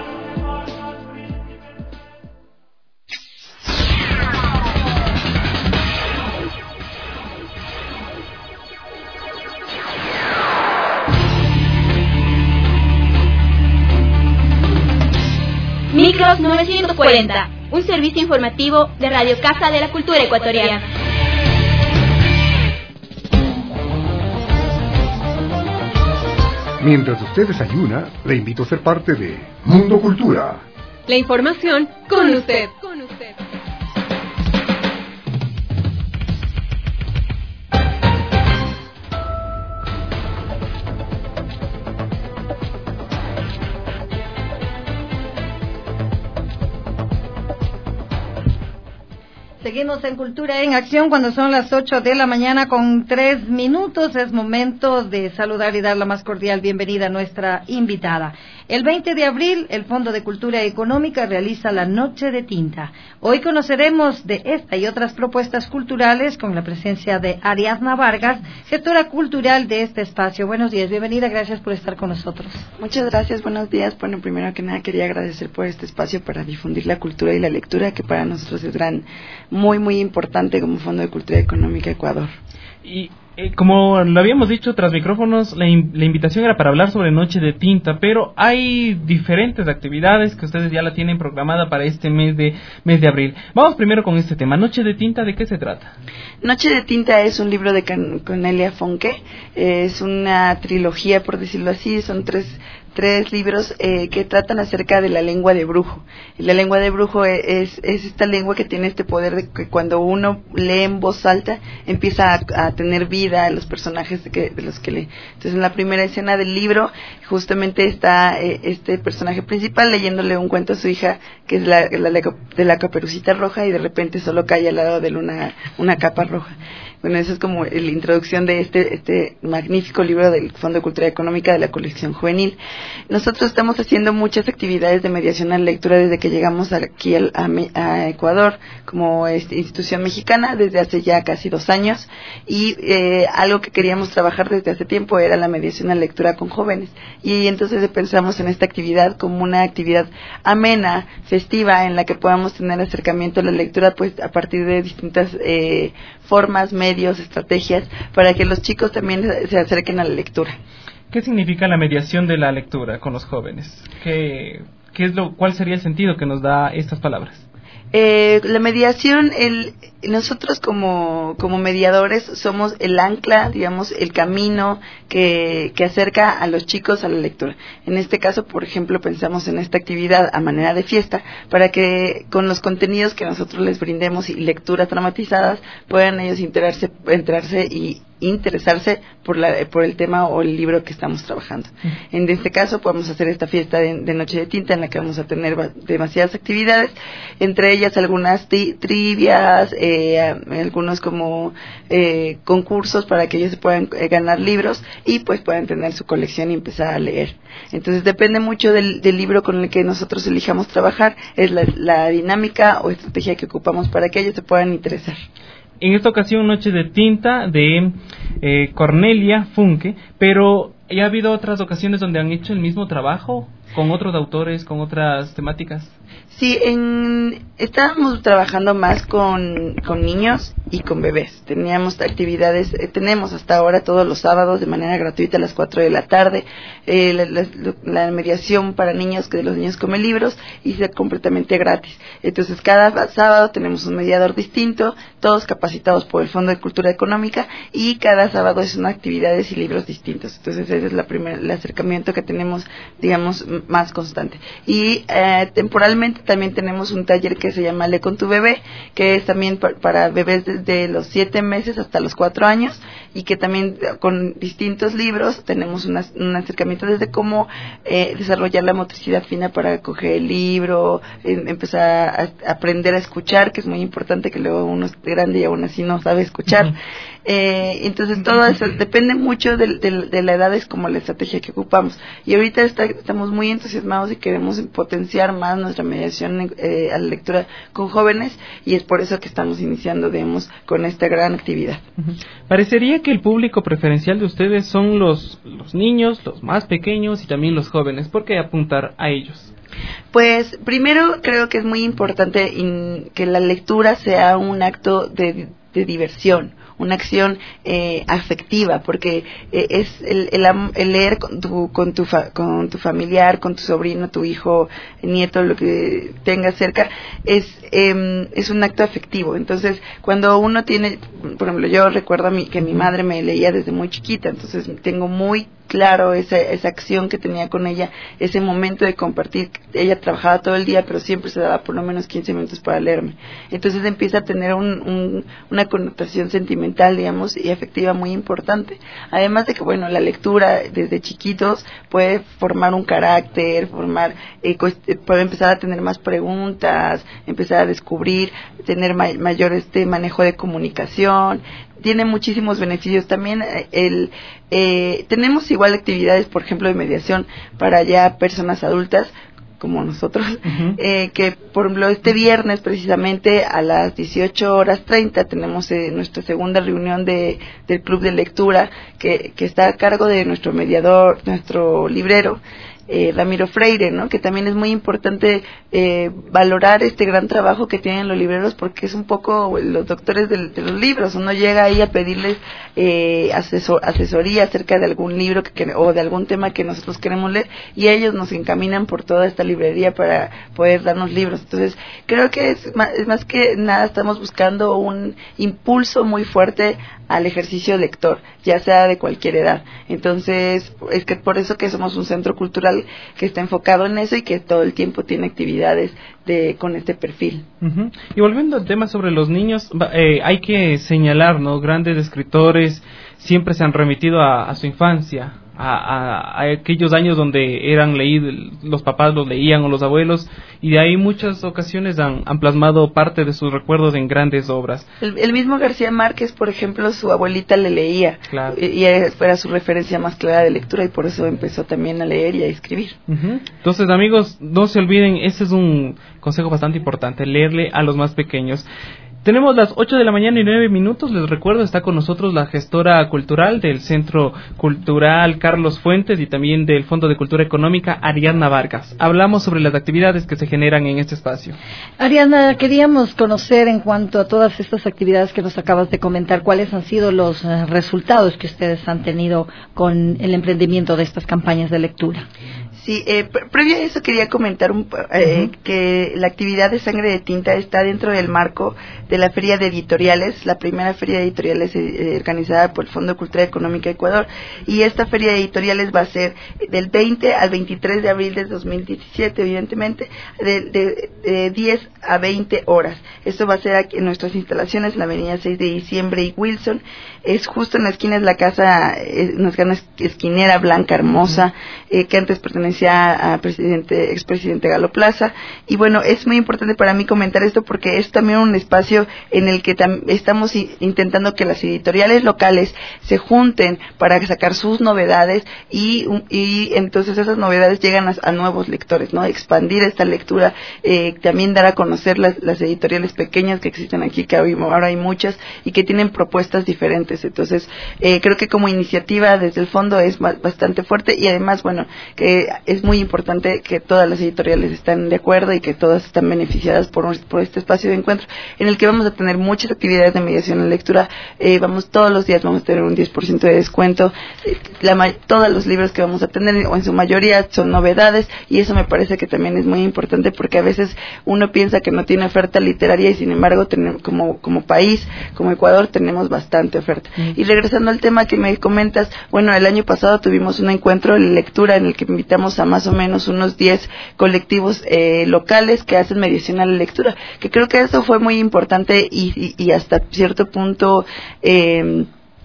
Micros novecientos cuarenta, un servicio informativo de Radio Casa de la Cultura Ecuatoriana.
Mientras usted desayuna, le invito a ser parte de Mundo Cultura.
La información con usted. Con usted.
Seguimos en Cultura en Acción cuando son las ocho de la mañana con tres minutos. Es momento de saludar y dar la más cordial bienvenida a nuestra invitada. El veinte de abril, el Fondo de Cultura Económica realiza la Noche de Tinta. Hoy conoceremos de esta y otras propuestas culturales con la presencia de Ariadna Vargas, gestora cultural de este espacio. Buenos días, bienvenida, gracias por estar con nosotros.
Muchas gracias, buenos días. Bueno, primero que nada quería agradecer por este espacio para difundir la cultura y la lectura, que para nosotros es gran, muy, muy importante como Fondo de Cultura Económica Ecuador.
Y eh, como lo habíamos dicho tras micrófonos, la, in, la invitación era para hablar sobre Noche de Tinta, pero hay diferentes actividades que ustedes ya la tienen programada para este mes de mes de abril. Vamos primero con este tema. Noche de Tinta, ¿de qué se trata?
Noche de Tinta es un libro de Can- Cornelia Fonke, eh, es una trilogía, por decirlo así, son tres tres libros eh, que tratan acerca de la lengua de brujo. La lengua de brujo es, es esta lengua que tiene este poder de que cuando uno lee en voz alta empieza a, a tener vida a los personajes de, que, de los que lee. Entonces en la primera escena del libro justamente está eh, este personaje principal leyéndole un cuento a su hija que es la, la de la Caperucita Roja y de repente solo cae al lado de él una, una capa roja. Bueno, eso es como la introducción de este este magnífico libro del Fondo de Cultura Económica de la colección juvenil. Nosotros estamos haciendo muchas actividades de mediación a la lectura desde que llegamos aquí al, a, a Ecuador como este, institución mexicana desde hace ya casi dos años y eh, algo que queríamos trabajar desde hace tiempo era la mediación a la lectura con jóvenes y entonces pensamos en esta actividad como una actividad amena, festiva, en la que podamos tener acercamiento a la lectura pues a partir de distintas eh, formas, medios, estrategias, para que los chicos también se acerquen a la lectura.
¿Qué significa la mediación de la lectura con los jóvenes? ¿Qué, qué es lo, ¿Cuál sería el sentido que nos da estas palabras?
Eh, la mediación, el, nosotros como, como mediadores somos el ancla, digamos, el camino que, que acerca a los chicos a la lectura. En este caso, por ejemplo, pensamos en esta actividad a manera de fiesta para que con los contenidos que nosotros les brindemos y lecturas dramatizadas puedan ellos enterarse, enterarse y interesarse por la por el tema o el libro que estamos trabajando. Uh-huh. En este caso podemos hacer esta fiesta de, de Noche de Tinta en la que vamos a tener va, demasiadas actividades, entre ellas algunas tri, trivias, eh, algunos como eh, concursos para que ellos puedan eh, ganar libros y pues puedan tener su colección y empezar a leer. Entonces depende mucho del, del libro con el que nosotros elijamos trabajar, es la, la dinámica o estrategia que ocupamos para que ellos se puedan interesar.
En esta ocasión, Noche de Tinta de eh, Cornelia Funke, pero ¿ya ha habido otras ocasiones donde han hecho el mismo trabajo con otros autores, con otras temáticas?
Sí, en, estábamos trabajando más con, con niños y con bebés. Teníamos actividades, eh, tenemos hasta ahora todos los sábados de manera gratuita a las cuatro de la tarde, eh, la, la, la mediación para niños, que de los niños come libros, y es completamente gratis. Entonces cada sábado tenemos un mediador distinto, todos capacitados por el Fondo de Cultura Económica, y cada sábado es una actividades y libros distintos. Entonces ese es la primer, el acercamiento que tenemos, digamos, más constante. Y eh, temporalmente también tenemos un taller que se llama Lee con tu bebé, que es también pa- para bebés desde los siete meses hasta los cuatro años, y que también con distintos libros tenemos una, un acercamiento desde cómo eh, desarrollar la motricidad fina para coger el libro, eh, empezar a, a aprender a escuchar, que es muy importante, que luego uno es grande y aún así no sabe escuchar. Uh-huh. Eh, entonces todo eso depende mucho de, de, de la edad, es como la estrategia que ocupamos. Y ahorita está, estamos muy entusiasmados y queremos potenciar más nuestra mediación eh, a la lectura con jóvenes, y es por eso que estamos iniciando, digamos, con esta gran actividad.
Uh-huh. Parecería que el público preferencial de ustedes son los, los niños, los más pequeños y también los jóvenes. ¿Por qué apuntar a ellos?
Pues primero creo que es muy importante in, que la lectura sea un acto de, de diversión, una acción eh, afectiva, porque eh, es el, el, el leer con tu, con, tu fa, con tu familiar, con tu sobrino, tu hijo, nieto, lo que tengas cerca, es eh, es un acto afectivo. Entonces, cuando uno tiene, por ejemplo, yo recuerdo a mi, que mi madre me leía desde muy chiquita, entonces tengo muy claro esa, esa acción que tenía con ella, ese momento de compartir. Ella trabajaba todo el día, pero siempre se daba por lo menos quince minutos para leerme. Entonces empieza a tener un, un, una connotación sentimental, digamos, y afectiva muy importante. Además de que, bueno, la lectura desde chiquitos puede formar un carácter, formar, eh, puede empezar a tener más preguntas, empezar a descubrir, tener ma- mayor este manejo de comunicación. Tiene muchísimos beneficios también. El eh, tenemos igual actividades, por ejemplo, de mediación para ya personas adultas como nosotros, uh-huh. eh, que por ejemplo este viernes precisamente a las dieciocho horas treinta tenemos eh, nuestra segunda reunión de del club de lectura que, que está a cargo de nuestro mediador, nuestro librero, Eh, Ramiro Freire, ¿no? Que también es muy importante eh, valorar este gran trabajo que tienen los libreros, porque es un poco los doctores de, de los libros. Uno llega ahí a pedirles eh, asesor, asesoría acerca de algún libro que, que, o de algún tema que nosotros queremos leer, y ellos nos encaminan por toda esta librería para poder darnos libros. Entonces creo que es más, es más que nada estamos buscando un impulso muy fuerte al ejercicio lector, ya sea de cualquier edad. Entonces, es que por eso que somos un centro cultural que está enfocado en eso y que todo el tiempo tiene actividades de con este perfil.
Uh-huh. Y volviendo al tema sobre los niños, eh, hay que señalar, ¿no? Grandes escritores siempre se han remitido a, a su infancia, a, a, a aquellos años donde eran leídos, los papás los leían o los abuelos, y de ahí muchas ocasiones han, han plasmado parte de sus recuerdos en grandes obras.
El, el mismo García Márquez, por ejemplo, su abuelita le leía, claro. y, y era su referencia más clara de lectura, y por eso empezó también a leer y a escribir.
Uh-huh. Entonces, amigos, no se olviden, ese es un consejo bastante importante, leerle a los más pequeños. Tenemos las ocho de la mañana y nueve minutos. Les recuerdo, está con nosotros la gestora cultural del Centro Cultural Carlos Fuentes y también del Fondo de Cultura Económica, Ariadna Vargas. Hablamos sobre las actividades que se generan en este espacio.
Ariadna, queríamos conocer en cuanto a todas estas actividades que nos acabas de comentar, cuáles han sido los uh, resultados que ustedes han tenido con el emprendimiento de estas campañas de lectura.
Sí, eh, pre- previo a eso quería comentar un, eh, uh-huh. que la actividad de Sangre de Tinta está dentro del marco de la Feria de Editoriales, la primera Feria de Editoriales eh, organizada por el Fondo de Cultura Económica Ecuador, y esta Feria de Editoriales va a ser del veinte al veintitrés de abril de dos mil diecisiete, evidentemente, de, de, de diez a veinte horas. Esto va a ser aquí en nuestras instalaciones, en la avenida seis de diciembre y Wilson. Es justo en la esquina de la casa, eh, una esquinera blanca hermosa, eh, que antes pertenecía a presidente, expresidente Galo Plaza. Y bueno, es muy importante para mí comentar esto porque es también un espacio en el que tam- estamos i- intentando que las editoriales locales se junten para sacar sus novedades y, y entonces esas novedades llegan a, a nuevos lectores, ¿no? Expandir esta lectura, eh, también dar a conocer las, las editoriales pequeñas que existen aquí, que ahora hay muchas y que tienen propuestas diferentes. Entonces, eh, creo que como iniciativa desde el fondo es ba- bastante fuerte y además, bueno, que es muy importante que todas las editoriales estén de acuerdo y que todas están beneficiadas por, por este espacio de encuentro en el que vamos a tener muchas actividades de mediación en lectura. Eh, vamos todos los días vamos a tener un diez por ciento de descuento. Eh, la, todos los libros que vamos a tener, o en su mayoría, son novedades, y eso me parece que también es muy importante porque a veces uno piensa que no tiene oferta literaria y sin embargo tenemos, como, como país, como Ecuador, tenemos bastante oferta. Mm. Y regresando al tema que me comentas, bueno, el año pasado tuvimos un encuentro de lectura en el que invitamos a más o menos unos diez colectivos eh, locales que hacen mediación a la lectura, que creo que eso fue muy importante y, y, y hasta cierto punto eh,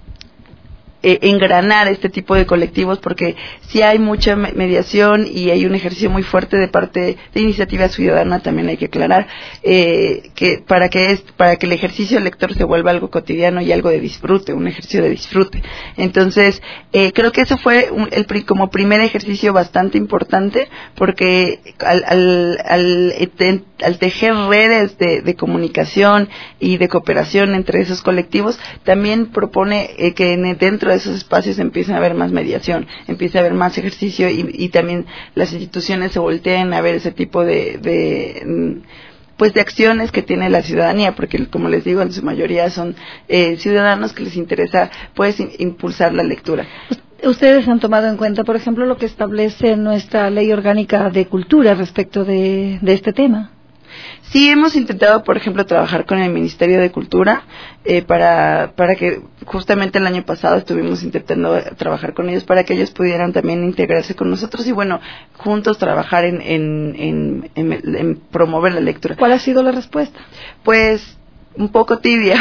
eh, engranar este tipo de colectivos, porque sí hay mucha mediación y hay un ejercicio muy fuerte de parte de iniciativa ciudadana, también hay que aclarar, eh, que para que es, para que el ejercicio del lector se vuelva algo cotidiano y algo de disfrute, un ejercicio de disfrute. Entonces, eh, creo que eso fue un, el como primer ejercicio bastante importante, porque al, al, al, al tejer redes de, de comunicación y de cooperación entre esos colectivos, también propone eh, que dentro de esos espacios empiecen a haber más mediación, empiece a haber más ejercicio y, y también las instituciones se volteen a ver ese tipo de, de pues de acciones que tiene la ciudadanía, porque como les digo, en su mayoría son eh, ciudadanos que les interesa pues in, impulsar la lectura.
¿Ustedes han tomado en cuenta, por ejemplo, lo que establece nuestra Ley Orgánica de Cultura respecto de, de este tema?
Sí, hemos intentado, por ejemplo, trabajar con el Ministerio de Cultura eh, para para que justamente el año pasado estuvimos intentando trabajar con ellos para que ellos pudieran también integrarse con nosotros y, bueno, juntos trabajar en, en, en, en, en promover la lectura.
¿Cuál ha sido la respuesta?
Pues un poco tibia,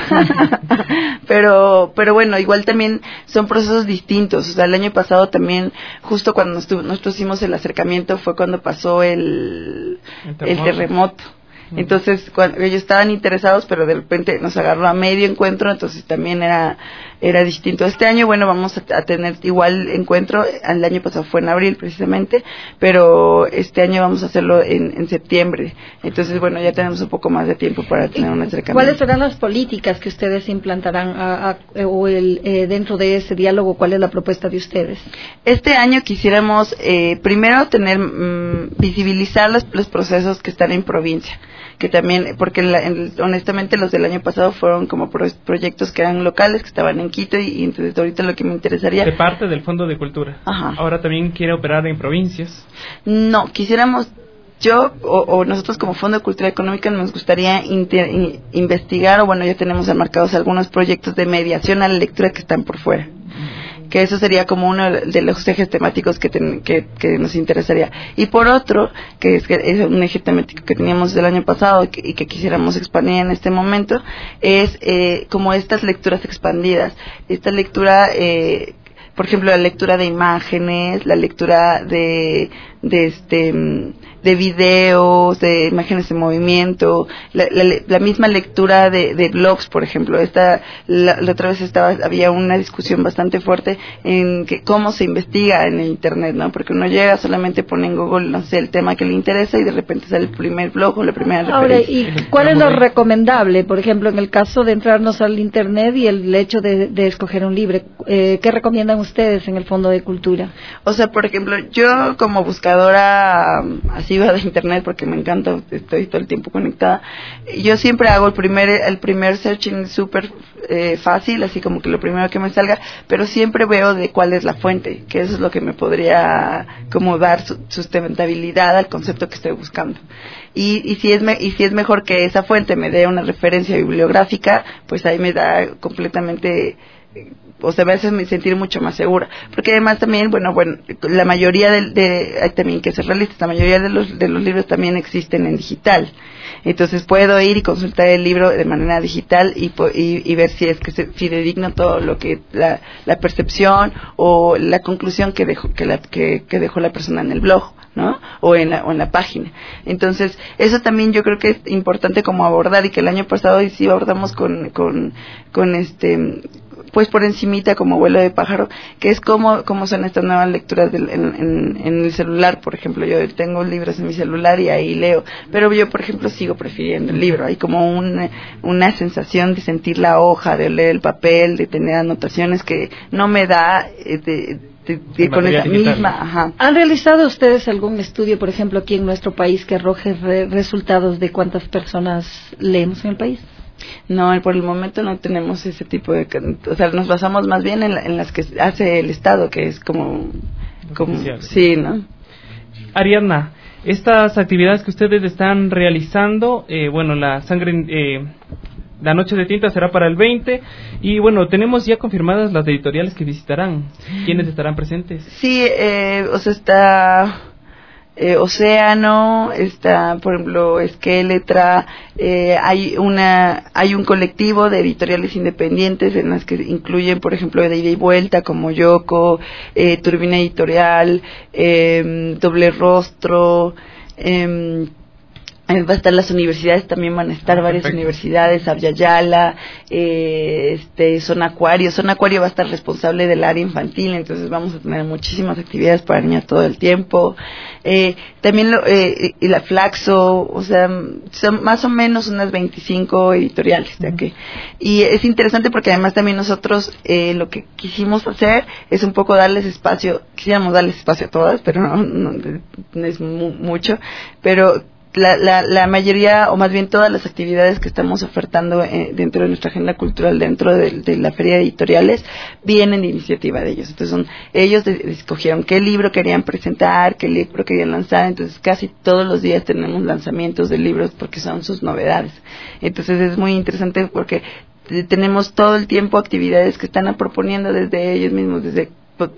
pero pero bueno, igual también son procesos distintos. O sea, el año pasado también, justo cuando nosotros, nosotros hicimos el acercamiento, fue cuando pasó el, el terremoto. El terremoto. Entonces, cuando ellos estaban interesados, pero de repente nos agarró a medio encuentro, entonces también era era distinto. Este año, bueno, vamos a, a tener igual encuentro. El año pasado fue en abril, precisamente, pero este año vamos a hacerlo en, en septiembre. Entonces, bueno, ya tenemos un poco más de tiempo para tener un acercamiento.
¿Cuáles serán las políticas que ustedes implantarán a, a, o el, eh, dentro de ese diálogo? ¿Cuál es la propuesta de ustedes?
Este año quisiéramos, eh, primero, tener mmm, visibilizar los, los procesos que están en provincia, que también, porque la, en, honestamente los del año pasado fueron como pro, proyectos que eran locales, que estaban en Quito, y, y entonces ahorita lo que me interesaría...
De parte del Fondo de Cultura.
Ajá.
Ahora también quiere operar en provincias.
No, quisiéramos yo o, o nosotros como Fondo de Cultura Económica nos gustaría inter, in, investigar, o bueno, ya tenemos enmarcados algunos proyectos de mediación a la lectura que están por fuera. Que eso sería como uno de los ejes temáticos que, ten, que, que nos interesaría. Y por otro, que es, que es un eje temático que teníamos el año pasado y que, y que quisiéramos expandir en este momento, es eh, como estas lecturas expandidas. Esta lectura, eh, por ejemplo, la lectura de imágenes, la lectura de, de este... de videos, de imágenes en movimiento, la, la, la misma lectura de, de blogs, por ejemplo. Esta, la, la otra vez estaba, había una discusión bastante fuerte en que cómo se investiga en el internet, ¿no? Porque uno llega, solamente pone en Google, no sé, el tema que le interesa y de repente sale el primer blog o la primera
Ahora,
referencia.
¿y cuál es lo recomendable? Por ejemplo, en el caso de entrarnos al internet y el hecho de, de escoger un libro, eh, ¿qué recomiendan ustedes en el Fondo de Cultura?
O sea, por ejemplo, yo como buscadora así de internet, porque me encanta, estoy todo el tiempo conectada, yo siempre hago el primer el primer searching súper eh, fácil, así como que lo primero que me salga, pero siempre veo de cuál es la fuente, que eso es lo que me podría como dar su, sustentabilidad al concepto que estoy buscando. Y, y si es me, y si es mejor que esa fuente me dé una referencia bibliográfica, pues ahí me da completamente, o sea, me hace sentir mucho más segura, porque además también, bueno, bueno, la mayoría de, de hay también que ser realistas, la mayoría de los de los libros también existen en digital, entonces puedo ir y consultar el libro de manera digital y y, y ver si es que se fidedigno todo lo que la, la percepción o la conclusión que dejó que la que, que dejó la persona en el blog, ¿no? O en la, o en la página. Entonces, eso también yo creo que es importante como abordar, y que el año pasado sí abordamos con con con este pues por encimita como vuelo de pájaro, que es cómo, cómo son estas nuevas lecturas del, en, en, en el celular. Por ejemplo, yo tengo libros en mi celular y ahí leo, pero yo, por ejemplo, sigo prefiriendo el libro. Hay como un, una sensación de sentir la hoja, de leer el papel, de tener anotaciones que no me da eh, de, de, de con esa misma. Ajá.
¿Han realizado ustedes algún estudio, por ejemplo, aquí en nuestro país, que arroje re resultados de cuántas personas leemos en el país?
No, por el momento no tenemos ese tipo de, o sea, nos basamos más bien en, la, en las que hace el Estado, que es como, como sí, ¿no?
Ariadna, estas actividades que ustedes están realizando, eh, bueno, la sangre, eh, la noche de tinta será para el veinte, y bueno, tenemos ya confirmadas las editoriales que visitarán. ¿Quiénes estarán presentes?
Sí, eh, o sea, está Eh, Océano, está, por ejemplo, Esqueletra, eh, hay una, hay un colectivo de editoriales independientes en las que incluyen, por ejemplo, de ida y vuelta, como Yoko, eh, Turbina Editorial, eh, Doble Rostro, eh, va a estar las universidades, también van a estar ah, varias perfecto. universidades, Avyayala, eh, este, Zona Acuario. Zona Acuario va a estar responsable del área infantil, entonces vamos a tener muchísimas actividades para niños todo el tiempo. Eh, también lo, eh, y la Flaxo, o sea, son más o menos unas veinticinco editoriales de aquí. Uh-huh. Y es interesante porque además también nosotros eh, lo que quisimos hacer es un poco darles espacio, quisiéramos darles espacio a todas, pero no, no, no es mu- mucho, pero La, la, la mayoría, o más bien todas las actividades que estamos ofertando eh, dentro de nuestra agenda cultural, dentro de, de la feria de editoriales, vienen de iniciativa de ellos. Entonces, son, ellos de, de escogieron qué libro querían presentar, qué libro querían lanzar. Entonces, casi todos los días tenemos lanzamientos de libros porque son sus novedades. Entonces, es muy interesante porque tenemos todo el tiempo actividades que están proponiendo desde ellos mismos, desde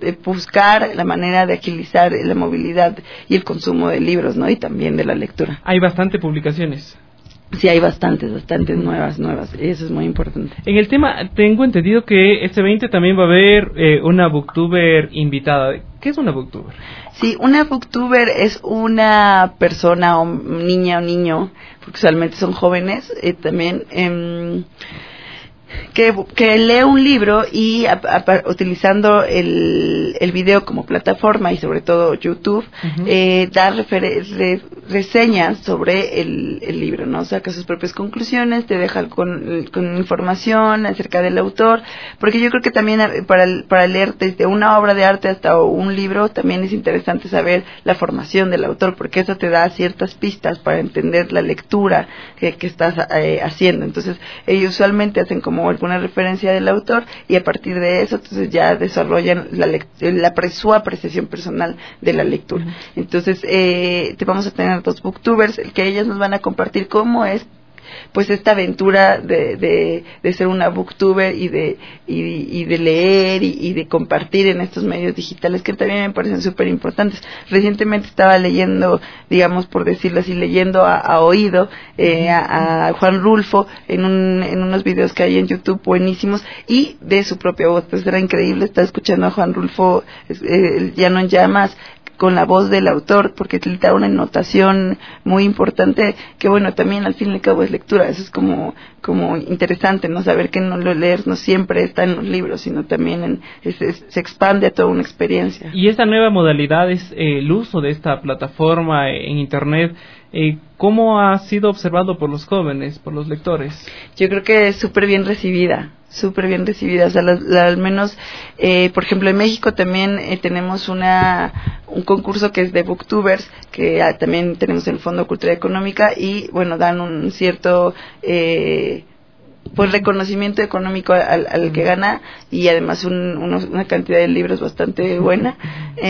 buscar la manera de agilizar la movilidad y el consumo de libros, ¿no? Y también de la lectura.
Hay bastante publicaciones.
Sí, hay bastantes, bastantes nuevas, nuevas. Y eso es muy importante.
En el tema, tengo entendido que este veinte también va a haber eh, una booktuber invitada. ¿Qué es una booktuber?
Sí, una booktuber es una persona, o niña o niño, porque usualmente son jóvenes, eh, también... Eh, Que, que lee un libro y a, a, utilizando el, el video como plataforma y sobre todo YouTube, uh-huh. eh, da refer- re- reseñas sobre el, el libro, ¿no? Saca sus propias conclusiones, te deja con, con información acerca del autor, porque yo creo que también para, para leer desde una obra de arte hasta un libro también es interesante saber la formación del autor, porque eso te da ciertas pistas para entender la lectura que, que estás eh, haciendo. Entonces ellos usualmente hacen como alguna referencia del autor y a partir de eso entonces ya desarrollan la, lect- la su apreciación personal de la lectura. Uh-huh. Entonces eh, te vamos a tener tener dos booktubers, el que ellas nos van a compartir cómo es pues esta aventura de, de, de ser una booktuber y de, y, y de leer y, y de compartir en estos medios digitales que también me parecen súper importantes. Recientemente estaba leyendo, digamos por decirlo así, leyendo a, a oído eh, a, a Juan Rulfo en, un, en unos videos que hay en YouTube buenísimos y de su propia voz, pues era increíble estar escuchando a Juan Rulfo, eh, el Llano en Llamas, con la voz del autor, porque le da una notación muy importante, que bueno, también al fin y al cabo es lectura, eso es como como interesante, ¿no? Saber que no lo leer no siempre está en los libros, sino también en, es, es, se expande a toda una experiencia.
Y esta nueva modalidad es eh, el uso de esta plataforma en Internet. Eh, ¿Cómo ha sido observado por los jóvenes, por los lectores?
Yo creo que es súper bien recibida, súper bien recibida. O sea, la, la, al menos, eh, por ejemplo, en México también eh, tenemos una un concurso que es de booktubers, que ah, también tenemos el Fondo de Cultura Económica y, bueno, dan un cierto... Eh, pues reconocimiento económico al, al que gana y además un, unos, una cantidad de libros bastante buena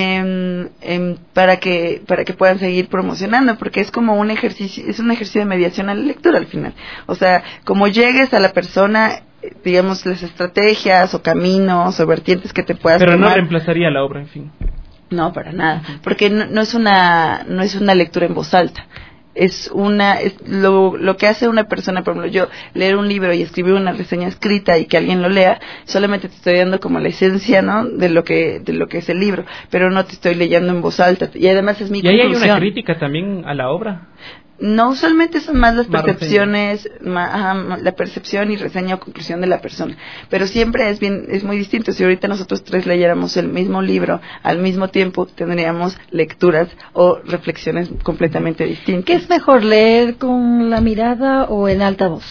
eh, eh, para que para que puedan seguir promocionando, porque es como un ejercicio, es un ejercicio de mediación a la lectura al final. O sea, como llegues a la persona, digamos, las estrategias o caminos o vertientes que te puedas
pero
tomar,
no reemplazaría la obra, en fin.
No, para nada, porque no, no es una no es una lectura en voz alta. Es una es lo, lo que hace una persona, por ejemplo, yo leer un libro y escribir una reseña escrita y que alguien lo lea, solamente te estoy dando como la esencia, ¿no? De lo que de lo que es el libro, pero no te estoy leyendo en voz alta. Y además es mi conclusión.
¿Y ahí hay una crítica también a la obra?
No, usualmente son más las percepciones, más, ajá, la percepción y reseña o conclusión de la persona, pero siempre es bien, es muy distinto. Si ahorita nosotros tres leyéramos el mismo libro al mismo tiempo, tendríamos lecturas o reflexiones completamente distintas.
¿Qué es mejor, leer con la mirada o en alta voz?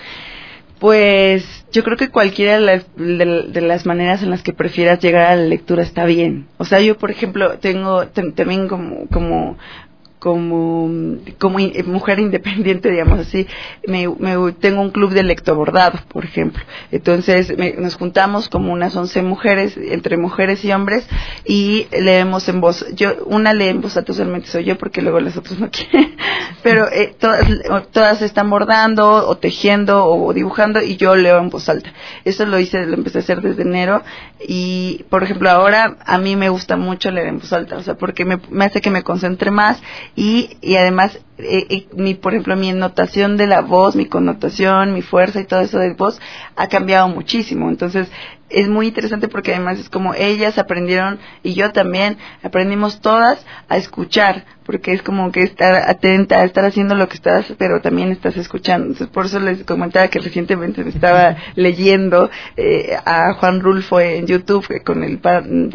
Pues yo creo que cualquiera de las, de, de las maneras en las que prefieras llegar a la lectura está bien. O sea, yo por ejemplo tengo t- también como como como como in, mujer independiente, digamos así, me, me tengo un club de lectobordado, por ejemplo. Entonces me, nos juntamos como unas once mujeres, entre mujeres y hombres, y leemos en voz. Yo una lee en voz alta, usualmente soy yo, porque luego las otras no quieren. Pero eh, todas todas están bordando o tejiendo o dibujando y yo leo en voz alta. Eso lo hice, lo empecé a hacer desde enero y, por ejemplo, ahora a mí me gusta mucho leer en voz alta, o sea, porque me, me hace que me concentre más. Y, y además, eh, eh, mi, por ejemplo, mi notación de la voz, mi connotación, mi fuerza y todo eso de voz ha cambiado muchísimo. Entonces, es muy interesante porque además es como ellas aprendieron y yo también aprendimos todas a escuchar, porque es como que estar atenta, estar haciendo lo que estás, pero también estás escuchando. Entonces, por eso les comentaba que recientemente me estaba leyendo eh, a Juan Rulfo en YouTube eh, con el...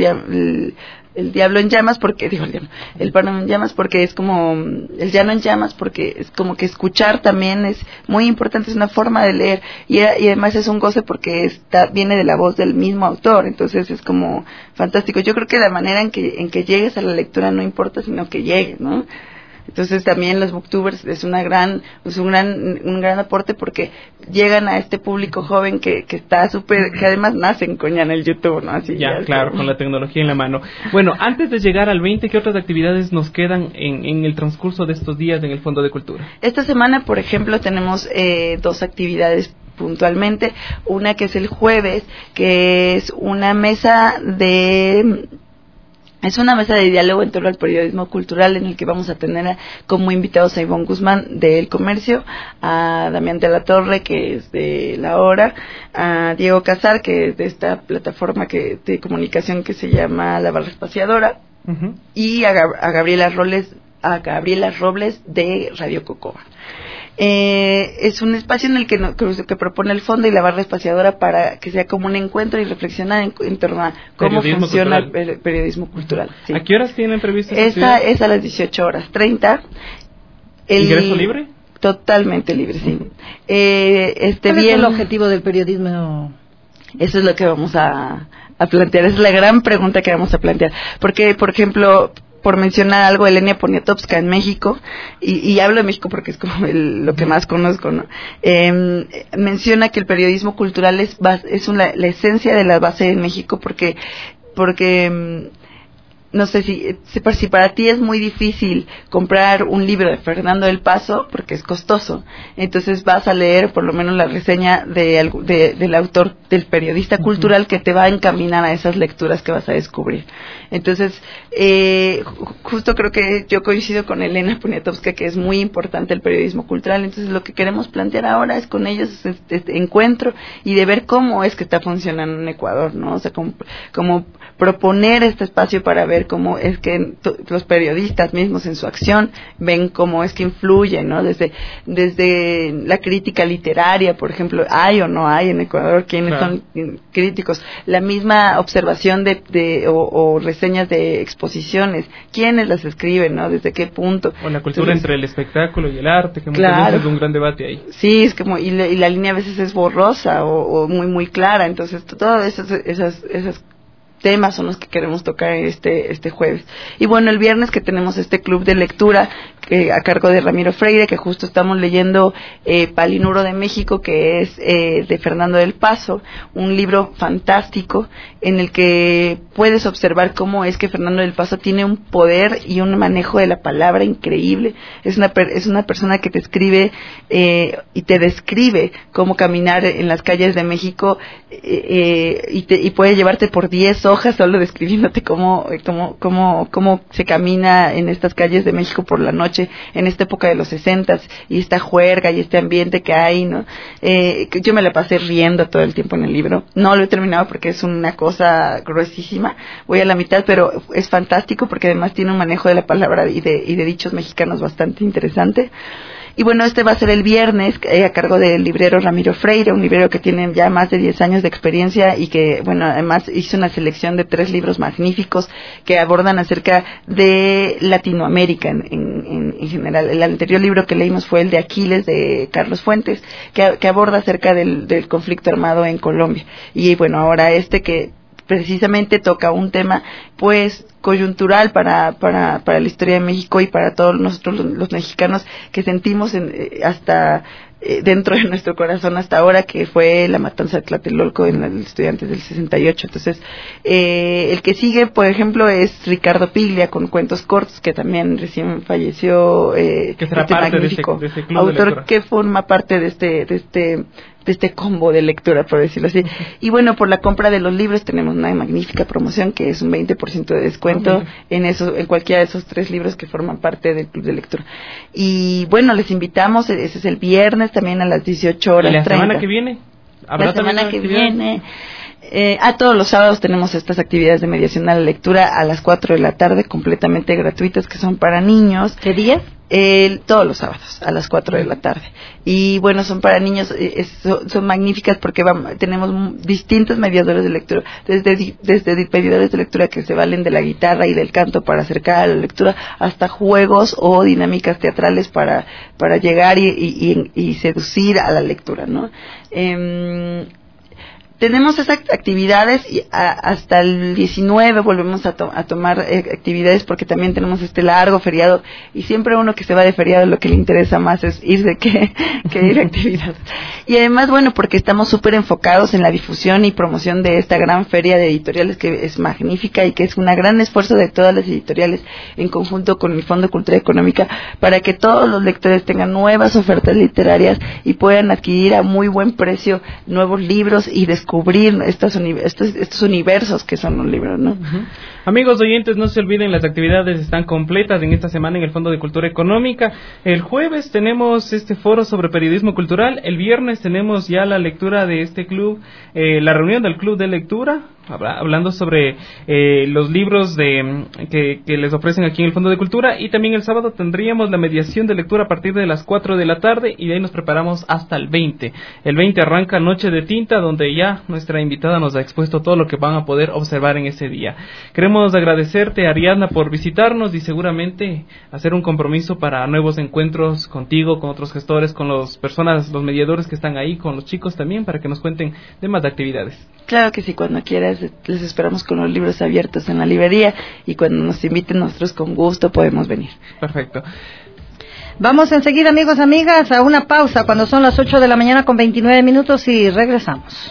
el El Diablo en Llamas, porque, digo, el Diablo, el Páramo en Llamas, porque es como, el Llano en Llamas, porque es como que escuchar también es muy importante, es una forma de leer, y, y además es un goce porque está, viene de la voz del mismo autor, entonces es como fantástico. Yo creo que la manera en que, en que llegues a la lectura no importa, sino que llegues, ¿no? Entonces también los booktubers es una gran, es un gran, un gran aporte porque llegan a este público joven que, que está súper, que además nacen con ya en el YouTube, ¿no? Así
ya,
ya
claro, con la tecnología en la mano. Bueno, antes de llegar al veinte, ¿qué otras actividades nos quedan en, en el transcurso de estos días en el Fondo de Cultura?
Esta semana, por ejemplo, tenemos eh, dos actividades puntualmente. Una que es el jueves, que es una mesa de... Es una mesa de diálogo en torno al periodismo cultural en el que vamos a tener a, como invitados a Ivonne Guzmán de El Comercio, a Damián de la Torre, que es de La Hora, a Diego Casar, que es de esta plataforma que de comunicación que se llama La Barra Espaciadora, uh-huh. y a, a Gabriela Robles, a Gabriela Robles de Radio Cocoa. Eh, es un espacio en el que, no, que, que propone el Fondo y la Barra Espaciadora para que sea como un encuentro y reflexionar en, en torno a cómo periodismo funciona cultural. el periodismo cultural. Sí.
¿A qué horas tienen previsto?
Esta es a las dieciocho horas treinta.
El, ¿Ingreso libre?
Totalmente libre, sí. Eh, este
¿Cuál
bien,
es el objetivo del periodismo?
Eso es lo que vamos a, a plantear, es la gran pregunta que vamos a plantear. Porque, por ejemplo... por mencionar algo, Elenia Poniatowska en México, y, y hablo de México porque es como el, lo que más conozco, ¿no? Eh, menciona que el periodismo cultural es, es una, la esencia de la base en México porque, porque no sé si, si para ti es muy difícil comprar un libro de Fernando del Paso, porque es costoso, entonces vas a leer por lo menos la reseña de, de, del autor, del periodista cultural, que te va a encaminar a esas lecturas que vas a descubrir. Entonces, eh, justo creo que yo coincido con Elena Poniatowska que es muy importante el periodismo cultural, entonces lo que queremos plantear ahora es con ellos este, este encuentro y de ver cómo es que está funcionando en Ecuador, ¿no? O sea, como, como proponer este espacio para ver cómo es que los periodistas mismos en su acción ven cómo es que influyen, ¿no? Desde desde la crítica literaria, por ejemplo, hay o no hay en Ecuador quiénes claro. son críticos, la misma observación de, de o, o reseñas de exposiciones, quiénes las escriben, ¿no? Desde qué punto.
O la cultura Entonces, entre el espectáculo y el arte, que
claro,
muchas veces es un gran debate ahí.
Sí, es como y, le, y la línea a veces es borrosa o, o muy muy clara, entonces todas esas esas esas temas son los que queremos tocar este este jueves. Y bueno, el viernes que tenemos este club de lectura que a cargo de Ramiro Freire, que justo estamos leyendo eh, Palinuro de México, que es eh, de Fernando del Paso, un libro fantástico en el que puedes observar cómo es que Fernando del Paso tiene un poder y un manejo de la palabra increíble. Es una per- es una persona que te escribe eh, y te describe cómo caminar en las calles de México eh, eh, y, te, y puede llevarte por diez hojas solo describiéndote cómo, cómo, cómo, cómo se camina en estas calles de México por la noche, en esta época de los sesentas, y esta juerga y este ambiente que hay, ¿no? Eh, yo me la pasé riendo todo el tiempo en el libro. No lo he terminado porque es una cosa gruesísima, voy a la mitad, pero es fantástico porque además tiene un manejo de la palabra y de, y de dichos mexicanos bastante interesante. Y bueno, este va a ser el viernes eh, a cargo del librero Ramiro Freire, un librero que tiene ya más de diez años de experiencia y que, bueno, además hizo una selección de tres libros magníficos que abordan acerca de Latinoamérica en, en, en general. El anterior libro que leímos fue el de Aquiles de Carlos Fuentes, que, que aborda acerca del, del conflicto armado en Colombia. Y bueno, ahora este que precisamente toca un tema pues coyuntural para para para la historia de México y para todos nosotros los, los mexicanos que sentimos en, eh, hasta eh, dentro de nuestro corazón hasta ahora, que fue la matanza de Tlatelolco en los estudiantes del sesenta y ocho. Entonces eh, el que sigue, por ejemplo, es Ricardo Piglia con cuentos cortos, que también recién falleció, eh,
que será
este
parte
magnífico
de este, de este club
autor que forma parte de este de este de este combo de lectura, por decirlo así. Uh-huh. Y bueno, por la compra de los libros tenemos una magnífica promoción que es un veinte por ciento de descuento okay. en eso, en cualquiera de esos tres libros que forman parte del club de lectura. Y bueno, les invitamos, ese es el viernes también a las dieciocho horas.
¿Y la
treinta.
semana que viene? ¿Habrá
la semana que viene... Eh, a todos los sábados tenemos estas actividades de mediación a la lectura a las cuatro de la tarde, completamente gratuitas, que son para niños.
¿Qué días?
Eh, todos los sábados a las cuatro de la tarde. Y bueno, son para niños, eh, son, son magníficas porque vamos, tenemos distintos mediadores de lectura, desde, desde mediadores de lectura que se valen de la guitarra y del canto para acercar a la lectura, hasta juegos o dinámicas teatrales para, para llegar y, y, y, y seducir a la lectura, ¿no? Eh, Tenemos esas actividades y a, hasta el diecinueve volvemos a, to, a tomar eh, actividades porque también tenemos este largo feriado y siempre uno que se va de feriado lo que le interesa más es irse que, que ir a actividades. Y además, bueno, porque estamos súper enfocados en la difusión y promoción de esta gran feria de editoriales que es magnífica y que es un gran esfuerzo de todas las editoriales en conjunto con el Fondo de Cultura Económica para que todos los lectores tengan nuevas ofertas literarias y puedan adquirir a muy buen precio nuevos libros y descubrir estos, estos, estos universos que son los libros, ¿no?
Uh-huh. Amigos oyentes, no se olviden, las actividades están completas en esta semana en el Fondo de Cultura Económica. El jueves tenemos este foro sobre periodismo cultural. El viernes tenemos ya la lectura de este club, eh, la reunión del club de lectura, hablando sobre eh, los libros de que, que les ofrecen aquí en el Fondo de Cultura. Y también el sábado tendríamos la mediación de lectura a partir de las cuatro de la tarde y de ahí nos preparamos hasta el veinte. El veinte arranca Noche de Tinta, donde ya nuestra invitada nos ha expuesto todo lo que van a poder observar en ese día. Queremos agradecerte, Ariadna, por visitarnos y seguramente hacer un compromiso para nuevos encuentros contigo, con otros gestores, con las personas, los mediadores que están ahí, con los chicos también, para que nos cuenten de más actividades.
Claro que sí, cuando quieras, les esperamos con los libros abiertos en la librería y cuando nos inviten nosotros con gusto podemos venir.
Perfecto.
Vamos enseguida, amigos, amigas, a una pausa cuando son las ocho de la mañana con veintinueve minutos y regresamos.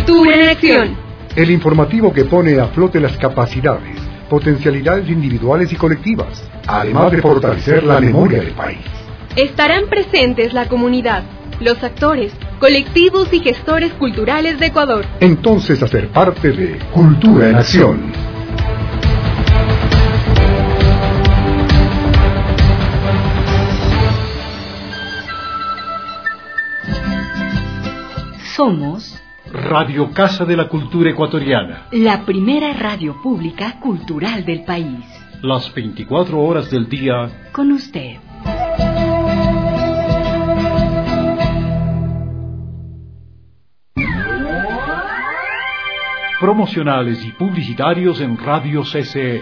Cultura en acción.
El informativo que pone a flote las capacidades, potencialidades individuales y colectivas, además de fortalecer la memoria del país.
Estarán presentes la comunidad, los actores, colectivos y gestores culturales de Ecuador.
Entonces, hacer parte de Cultura en Acción.
Somos
Radio Casa de la Cultura Ecuatoriana,
la primera radio pública cultural del país.
Las veinticuatro horas del día
con usted.
Promocionales y publicitarios en Radio C C E.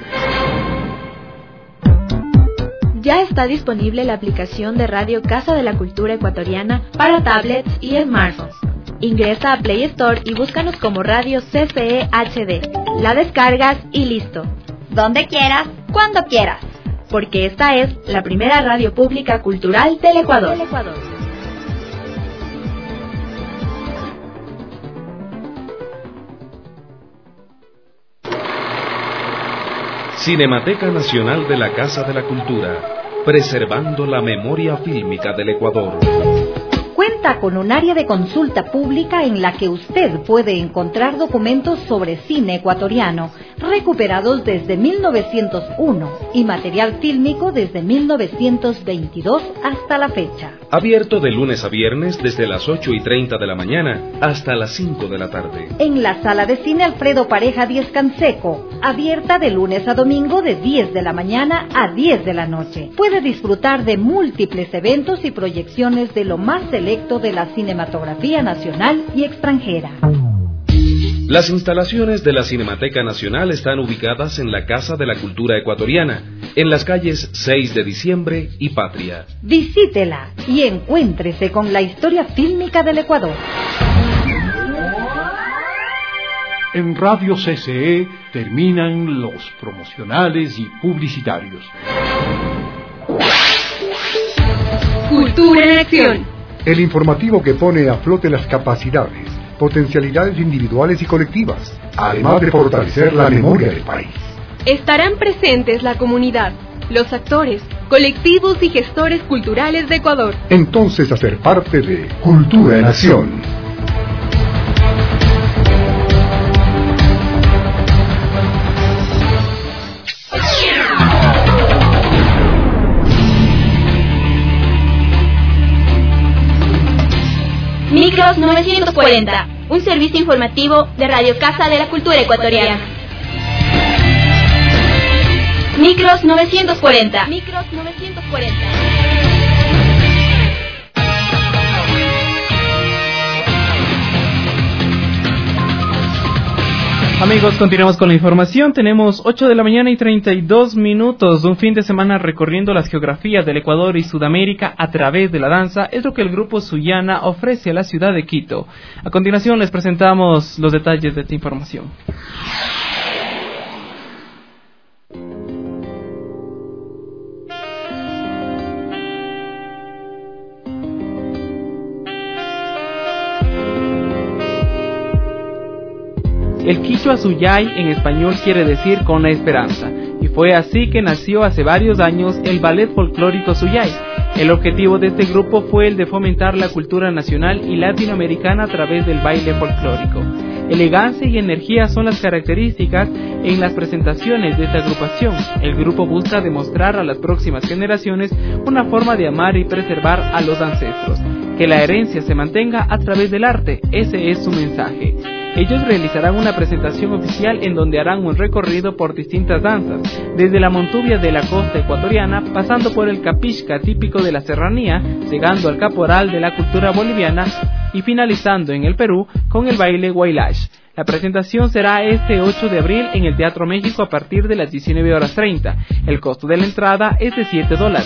Ya está disponible la aplicación de Radio Casa de la Cultura Ecuatoriana para tablets y smartphones. Ingresa a Play Store y búscanos como Radio C C E H D. La descargas y listo. Donde quieras, cuando quieras. Porque esta es la primera radio pública cultural del Ecuador. Del Ecuador.
Cinemateca Nacional de la Casa de la Cultura, preservando la memoria fílmica del Ecuador.
Cuenta con un área de consulta pública en la que usted puede encontrar documentos sobre cine ecuatoriano, recuperados desde mil novecientos uno y material fílmico desde mil novecientos veintidós hasta la fecha.
Abierto de lunes a viernes desde las ocho y treinta de la mañana hasta las cinco de la tarde.
En la sala de cine Alfredo Pareja Díez Canseco, abierta de lunes a domingo de diez de la mañana a diez de la noche. Puede disfrutar de múltiples eventos y proyecciones de lo más selecto de la cinematografía nacional y extranjera.
Las instalaciones de la Cinemateca Nacional están ubicadas en la Casa de la Cultura Ecuatoriana, en las calles seis de diciembre y Patria.
Visítela y encuéntrese con la historia fílmica del Ecuador.
En Radio C C E terminan los promocionales y publicitarios.
Cultura en acción.
El informativo que pone a flote las capacidades, potencialidades individuales y colectivas, además de fortalecer la memoria del país.
Estarán presentes la comunidad, los actores, colectivos y gestores culturales de Ecuador.
Entonces, hacer parte de Cultura en Acción.
Micros novecientos cuarenta, un servicio informativo de Radio Casa de la Cultura Ecuatoriana. Micros novecientos cuarenta. Micros novecientos cuarenta.
Amigos, continuamos con la información. Tenemos ocho de la mañana y treinta y dos minutos. Un fin de semana recorriendo las geografías del Ecuador y Sudamérica a través de la danza es lo que el grupo Sullana ofrece a la ciudad de Quito. A continuación les presentamos los detalles de esta información. El Quichua Suyay en español quiere decir con la esperanza, y fue así que nació hace varios años el Ballet Folclórico Suyay. El objetivo de este grupo fue el de fomentar la cultura nacional y latinoamericana a través del baile folclórico. Elegancia y energía son las características en las presentaciones de esta agrupación. El grupo busca demostrar a las próximas generaciones una forma de amar y preservar a los ancestros. Que la herencia se mantenga a través del arte, ese es su mensaje. Ellos realizarán una presentación oficial en donde harán un recorrido por distintas danzas, desde la montuvia de la costa ecuatoriana, pasando por el capixca típico de la serranía, llegando al caporal de la cultura boliviana y finalizando en el Perú con el baile Huaylash. La presentación será este ocho de abril en el Teatro México a partir de las diecinueve horas treinta. El costo de la entrada es de siete dólares.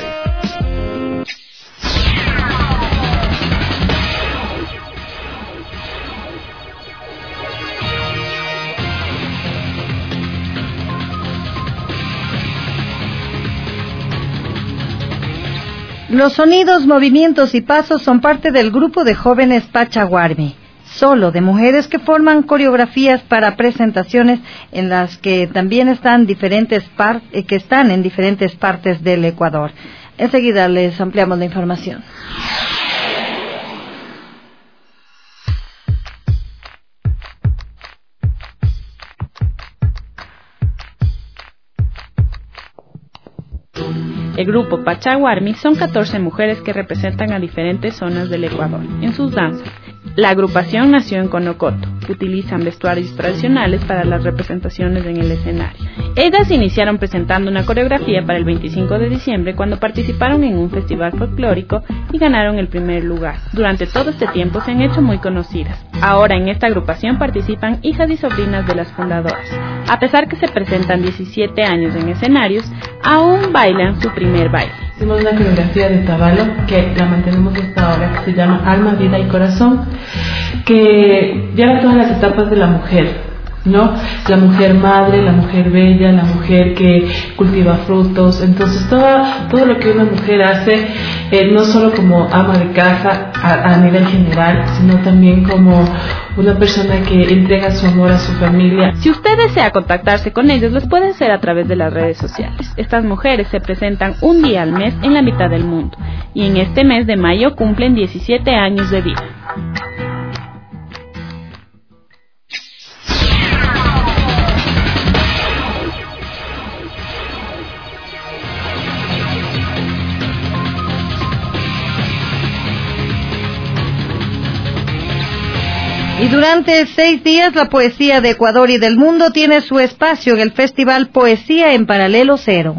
Los sonidos, movimientos y pasos son parte del grupo de jóvenes Pachaguarmi.
solo de mujeres que forman coreografías para presentaciones en las que también están diferentes par que están en diferentes partes del Ecuador. Enseguida les ampliamos la información.
El grupo Pachaguarmi son catorce mujeres que representan a diferentes zonas del Ecuador en sus danzas. La agrupación nació en Conocoto. Utilizan vestuarios tradicionales para las representaciones en el escenario. Ellas iniciaron presentando una coreografía para el veinticinco de diciembre cuando participaron en un festival folclórico y ganaron el primer lugar. Durante todo este tiempo se han hecho muy conocidas. Ahora en esta agrupación participan hijas y sobrinas de las fundadoras. A pesar que se presentan diecisiete años en escenarios, aún bailan su primer baile.
Hicimos una coreografía de Tabalo que la mantenemos hasta ahora, que se llama Alma, Vida y Corazón, que lleva todas las etapas de la mujer, ¿no? La mujer madre, la mujer bella, la mujer que cultiva frutos. Entonces todo, todo lo que una mujer hace, eh, no solo como ama de casa a, a nivel general, sino también como una persona que entrega su amor a su familia.
Si usted desea contactarse con ellos, los puede hacer a través de las redes sociales. Estas mujeres se presentan un día al mes en la mitad del mundo y en este mes de mayo cumplen diecisiete años de vida.
Y durante seis días la poesía de Ecuador y del mundo tiene su espacio en el Festival Poesía en Paralelo Cero.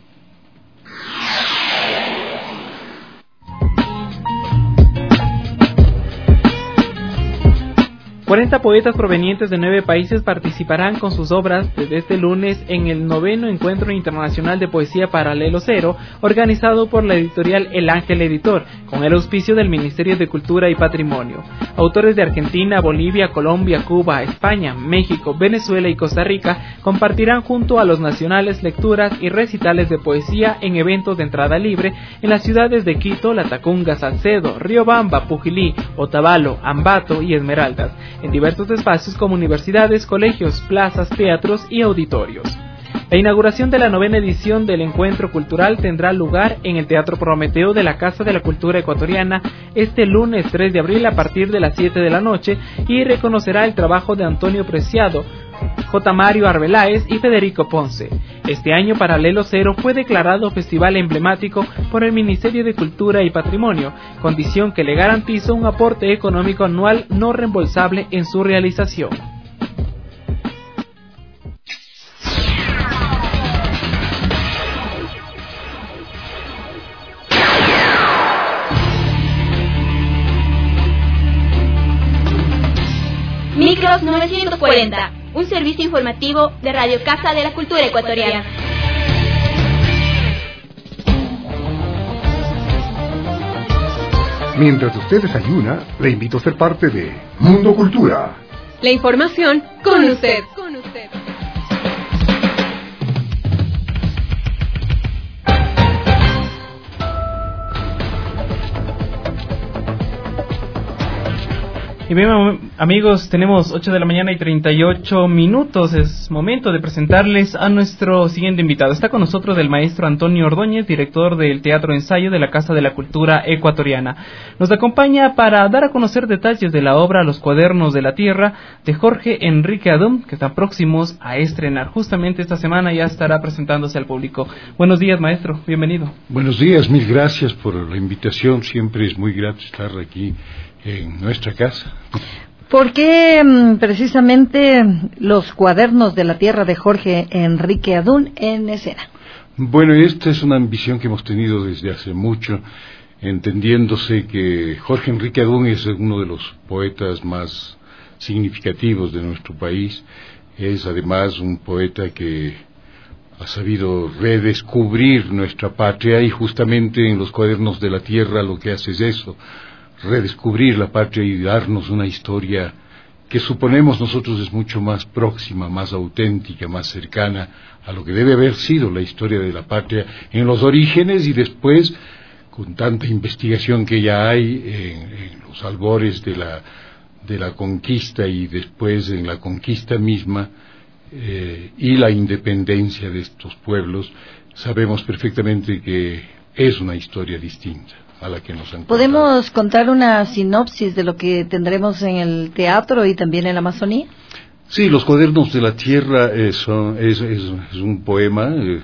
cuarenta poetas provenientes de nueve países participarán con sus obras desde este lunes en el noveno Encuentro Internacional de Poesía Paralelo Cero, organizado por la editorial El Ángel Editor, con el auspicio del Ministerio de Cultura y Patrimonio. Autores de Argentina, Bolivia, Colombia, Cuba, España, México, Venezuela y Costa Rica compartirán junto a los nacionales lecturas y recitales de poesía en eventos de entrada libre en las ciudades de Quito, Latacunga, Salcedo, Riobamba, Pujilí, Otavalo, Ambato y Esmeraldas, en diversos espacios como universidades, colegios, plazas, teatros y auditorios. La inauguración de la novena edición del Encuentro Cultural tendrá lugar en el Teatro Prometeo de la Casa de la Cultura Ecuatoriana este lunes tres de abril a partir de las siete de la noche y reconocerá el trabajo de Antonio Preciado, J. Mario Arbeláez y Federico Ponce. Este año Paralelo Cero fue declarado festival emblemático por el Ministerio de Cultura y Patrimonio, condición que le garantiza un aporte económico anual no reembolsable en su realización.
Micros novecientos cuarenta, un servicio informativo de Radio Casa de la Cultura Ecuatoriana.
Mientras usted desayuna, le invito a ser parte de Mundo Cultura.
La información con usted. Con usted.
Y bien, amigos, tenemos ocho de la mañana y treinta y ocho minutos. Es momento de presentarles a nuestro siguiente invitado. Está con nosotros el maestro Antonio Ordóñez, director del Teatro Ensayo de la Casa de la Cultura Ecuatoriana. Nos acompaña para dar a conocer detalles de la obra Los Cuadernos de la Tierra de Jorge Enrique Adún, que están próximos a estrenar. Justamente esta semana ya estará presentándose al público. Buenos días, maestro. Bienvenido.
Buenos días. Mil gracias por la invitación. Siempre es muy grato estar aquí en nuestra casa.
¿Por qué precisamente Los Cuadernos de la Tierra de Jorge Enrique Adún en escena?
Bueno, esta es una ambición que hemos tenido desde hace mucho, entendiéndose que Jorge Enrique Adún es uno de los poetas más significativos de nuestro país. Es además un poeta que ha sabido redescubrir nuestra patria, y justamente en Los Cuadernos de la Tierra lo que hace es eso: redescubrir la patria y darnos una historia que suponemos nosotros es mucho más próxima, más auténtica, más cercana a lo que debe haber sido la historia de la patria en los orígenes, y después, con tanta investigación que ya hay en, en los albores de la de la conquista y después en la conquista misma eh, y la independencia de estos pueblos, sabemos perfectamente que es una historia distinta a la que nos han contado.
¿Podemos contar una sinopsis de lo que tendremos en el teatro y también en la Amazonía?
Sí, Los Cuadernos de la Tierra es, es, es, es un poema, eh,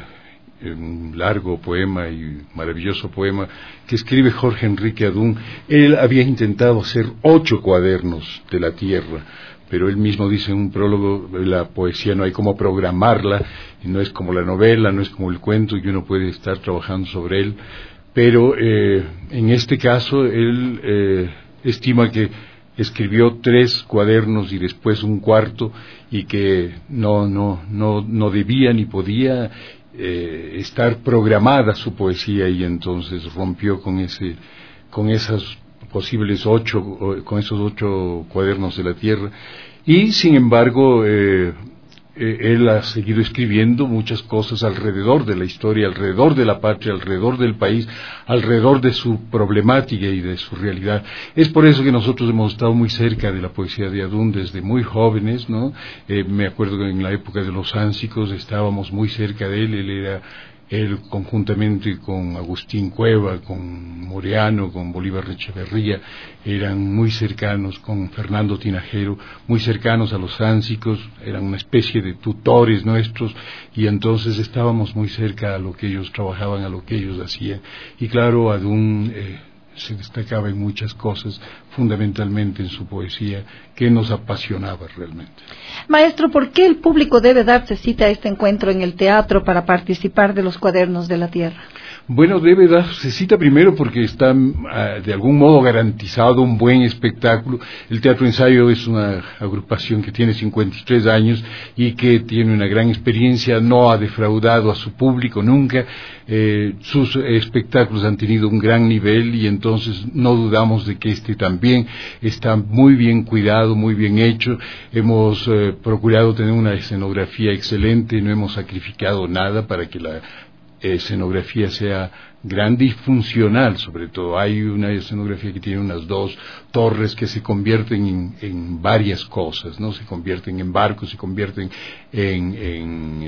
un largo poema y maravilloso poema que escribe Jorge Enrique Adún. Él había intentado hacer ocho cuadernos de la Tierra, pero él mismo dice en un prólogo, la poesía no hay cómo programarla, y no es como la novela, no es como el cuento, y uno puede estar trabajando sobre él, pero eh, en este caso él eh, estima que escribió tres cuadernos y después un cuarto, y que no, no, no, no debía ni podía eh, estar programada su poesía, y entonces rompió con ese, con esas posibles ocho, con esos ocho cuadernos de la Tierra, y sin embargo eh, eh, él ha seguido escribiendo muchas cosas alrededor de la historia, alrededor de la patria, alrededor del país, alrededor de su problemática y de su realidad. Es por eso que nosotros hemos estado muy cerca de la poesía de Adún desde muy jóvenes, ¿no? Eh, me acuerdo que en la época de los Ánsicos estábamos muy cerca de él. Él era Él conjuntamente con Agustín Cueva, con Moreano, con Bolívar Echeverría, eran muy cercanos, con Fernando Tinajero, muy cercanos a los Ánsicos, eran una especie de tutores nuestros, y entonces estábamos muy cerca a lo que ellos trabajaban, a lo que ellos hacían. Y claro, Adún eh, se destacaba en muchas cosas, fundamentalmente en su poesía, que nos apasionaba realmente.
Maestro, ¿por qué el público debe darse cita a este encuentro en el teatro para participar de los Cuadernos de la Tierra?
Bueno, debe darse cita primero porque está uh, de algún modo garantizado un buen espectáculo. El Teatro Ensayo es una agrupación que tiene cincuenta y tres años y que tiene una gran experiencia, no ha defraudado a su público nunca. Eh, sus espectáculos han tenido un gran nivel, y entonces no dudamos de que este también está muy bien cuidado, muy bien hecho. Hemos eh, procurado tener una escenografía excelente, no hemos sacrificado nada para que la escenografía sea grande y funcional. Sobre todo hay una escenografía que tiene unas dos torres que se convierten en, en varias cosas, ¿no? Se convierten en barcos, se convierten en, en,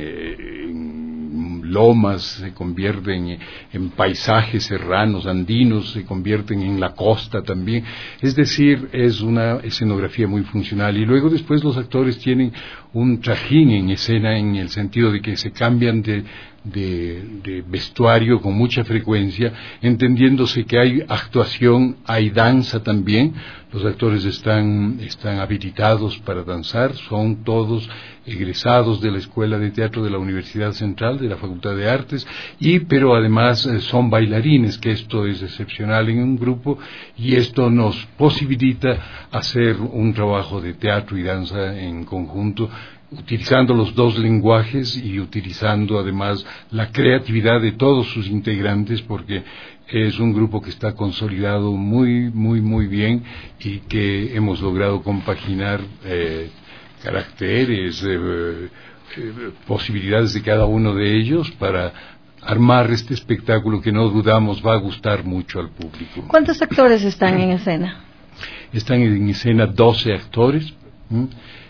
en lomas, se convierten en, en paisajes serranos, andinos, se convierten en la costa también. Es decir, es una escenografía muy funcional, y luego después los actores tienen un trajín en escena, en el sentido de que se cambian de De, de vestuario con mucha frecuencia, entendiéndose que hay actuación, hay danza también. Los actores están, están habilitados para danzar, son todos egresados de la Escuela de Teatro de la Universidad Central, de la Facultad de Artes, y pero además eh, son bailarines, que esto es excepcional en un grupo, y esto nos posibilita hacer un trabajo de teatro y danza en conjunto, utilizando los dos lenguajes y utilizando además la creatividad de todos sus integrantes, porque es un grupo que está consolidado muy, muy, muy bien, y que hemos logrado compaginar eh, caracteres, eh, eh, posibilidades de cada uno de ellos para armar este espectáculo que no dudamos va a gustar mucho al público.
¿Cuántos actores están en escena?
Están en escena doce actores, ¿m?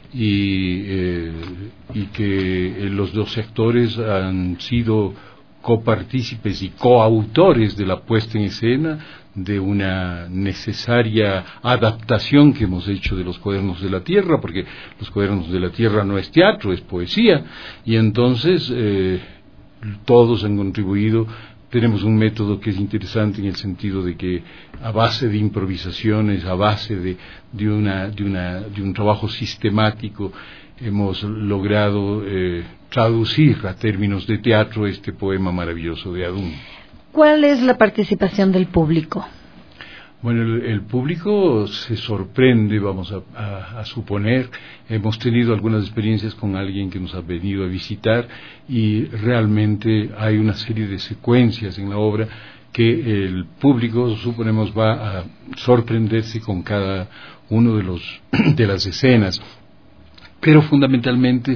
Y, eh, y que eh, los doce actores han sido copartícipes y coautores de la puesta en escena de una necesaria adaptación que hemos hecho de los Cuadernos de la Tierra, porque los Cuadernos de la Tierra no es teatro, es poesía, y entonces eh, todos han contribuido. Tenemos un método que es interesante en el sentido de que a base de improvisaciones, a base de, de, una, de, una, de un trabajo sistemático, hemos logrado eh, traducir a términos de teatro este poema maravilloso de Adún.
¿Cuál es la participación del público?
Bueno, el, el público se sorprende, vamos a, a, a suponer. Hemos tenido algunas experiencias con alguien que nos ha venido a visitar, y realmente hay una serie de secuencias en la obra que el público, suponemos, va a sorprenderse con cada uno de los de las escenas, pero fundamentalmente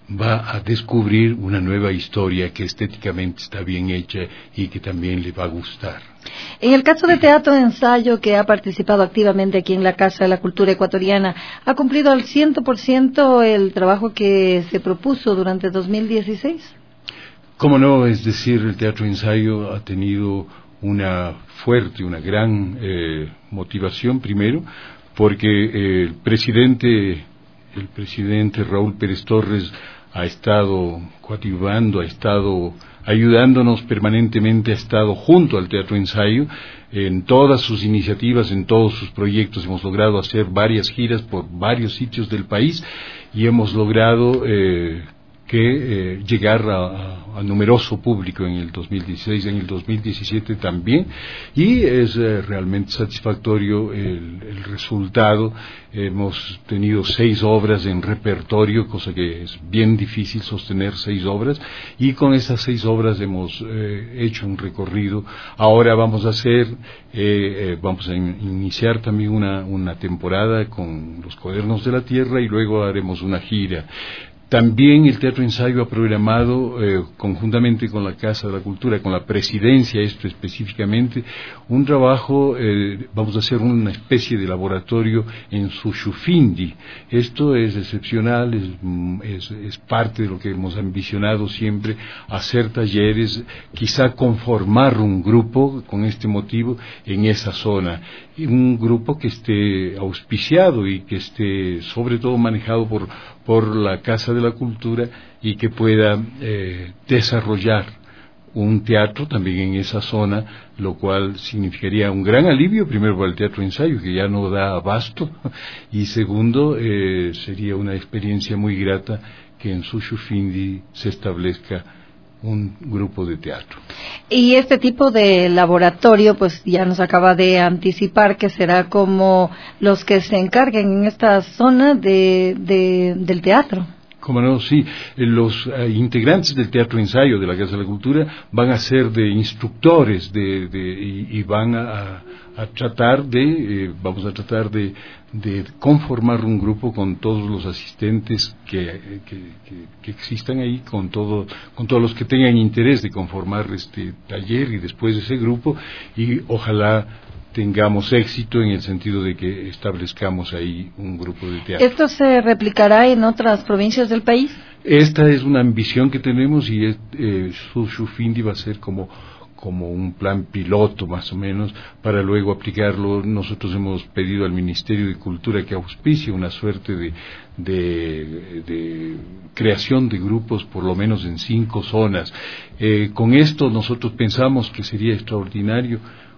va a descubrir una nueva historia que estéticamente está bien hecha y que también le va a gustar.
En el caso de Teatro Ensayo, que ha participado activamente aquí en la Casa de la Cultura Ecuatoriana, ¿ha cumplido al cien por ciento el trabajo que se propuso durante dos mil dieciséis?
Cómo no, es decir, el Teatro Ensayo ha tenido una fuerte, una gran eh, motivación, primero, porque eh, el presidente, el presidente Raúl Pérez Torres ha estado coadyuvando, ha estado ayudándonos permanentemente, ha estado junto al Teatro Ensayo en todas sus iniciativas, en todos sus proyectos. Hemos logrado hacer varias giras por varios sitios del país y hemos logrado eh, que eh, llegar a, a numeroso público en el dos mil dieciséis, en el dos mil diecisiete también, y es eh, realmente satisfactorio el, el resultado. Hemos tenido seis obras en repertorio, cosa que es bien difícil sostener seis obras, y con esas seis obras hemos eh, hecho un recorrido. Ahora vamos a hacer, eh, eh, vamos a in- iniciar también una, una temporada con los Cuadernos de la Tierra y luego haremos una gira. También el Teatro Ensayo ha programado, eh, conjuntamente con la Casa de la Cultura, con la Presidencia, esto específicamente, un trabajo, eh, vamos a hacer una especie de laboratorio en Sushufindi. Esto es excepcional, es, es, es parte de lo que hemos ambicionado siempre, hacer talleres, quizá conformar un grupo con este motivo en esa zona. Un grupo que esté auspiciado y que esté sobre todo manejado por, por la Casa de la Cultura y que pueda eh, desarrollar un teatro también en esa zona, lo cual significaría un gran alivio, primero para el Teatro Ensayo, que ya no da abasto, y segundo, eh, sería una experiencia muy grata que en Sushufindi se establezca un grupo de teatro.
Y este tipo de laboratorio, pues ya nos acaba de anticipar que será como los que se encarguen en esta zona de, de del teatro.
Como no, sí, los uh, integrantes del Teatro Ensayo de la Casa de la Cultura van a ser de instructores de, de, y, y van a, a tratar de, eh, vamos a tratar de, de conformar un grupo con todos los asistentes que, que, que, que existan ahí, con, todo, con todos los que tengan interés de conformar este taller y después ese grupo, y ojalá tengamos éxito en el sentido de que establezcamos ahí un grupo de teatro.
¿Esto se replicará en otras provincias del país?
Esta es una ambición que tenemos y es, eh, Sushufindi va a ser como, como un plan piloto más o menos para luego aplicarlo. Nosotros hemos pedido al Ministerio de Cultura que auspicie una suerte de, de, de creación de grupos por lo menos en cinco zonas. Eh, con esto nosotros pensamos que sería extraordinario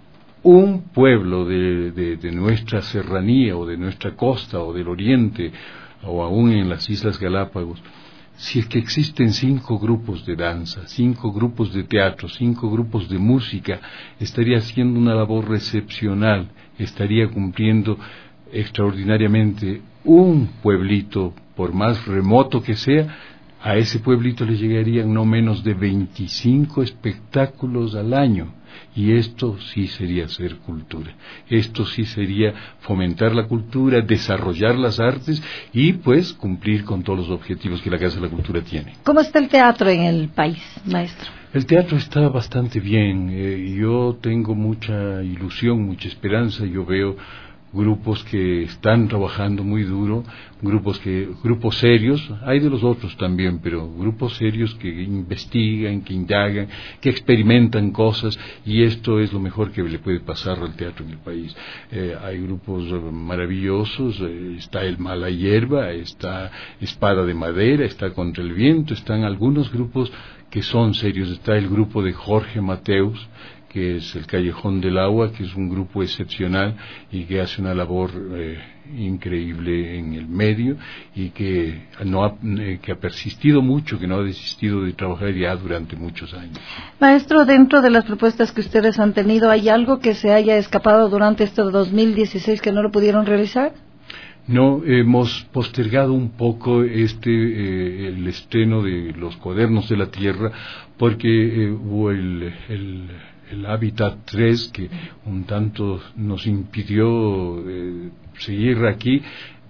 un pueblo de, de, de nuestra serranía o de nuestra costa o del oriente o aún en las Islas Galápagos, si es que existen cinco grupos de danza, cinco grupos de teatro, cinco grupos de música, estaría haciendo una labor excepcional, estaría cumpliendo extraordinariamente. Un pueblito, por más remoto que sea, a ese pueblito le llegarían no menos de veinticinco espectáculos al año. Y esto sí sería hacer cultura, esto sí sería fomentar la cultura, desarrollar las artes y pues cumplir con todos los objetivos que la Casa de la Cultura tiene.
¿Cómo está el teatro en el país, maestro?
El teatro está bastante bien, eh, yo tengo mucha ilusión, mucha esperanza, yo veo grupos que están trabajando muy duro, grupos que grupos serios, hay de los otros también, pero grupos serios que investigan, que indagan, que experimentan cosas, y esto es lo mejor que le puede pasar al teatro en el país. Eh, hay grupos maravillosos, eh, está el Mala Hierba, está Espada de Madera, está Contra el Viento, están algunos grupos que son serios, está el grupo de Jorge Mateus, que es el Callejón del Agua, que es un grupo excepcional y que hace una labor eh, increíble en el medio y que, no ha, eh, que ha persistido mucho, que no ha desistido de trabajar ya durante muchos años.
Maestro, dentro de las propuestas que ustedes han tenido, ¿hay algo que se haya escapado durante este dos mil dieciséis que no lo pudieron realizar?
No, hemos postergado un poco este eh, el estreno de los Cuadernos de la Tierra porque eh, hubo el, el el Hábitat tres que un tanto nos impidió eh, seguir aquí,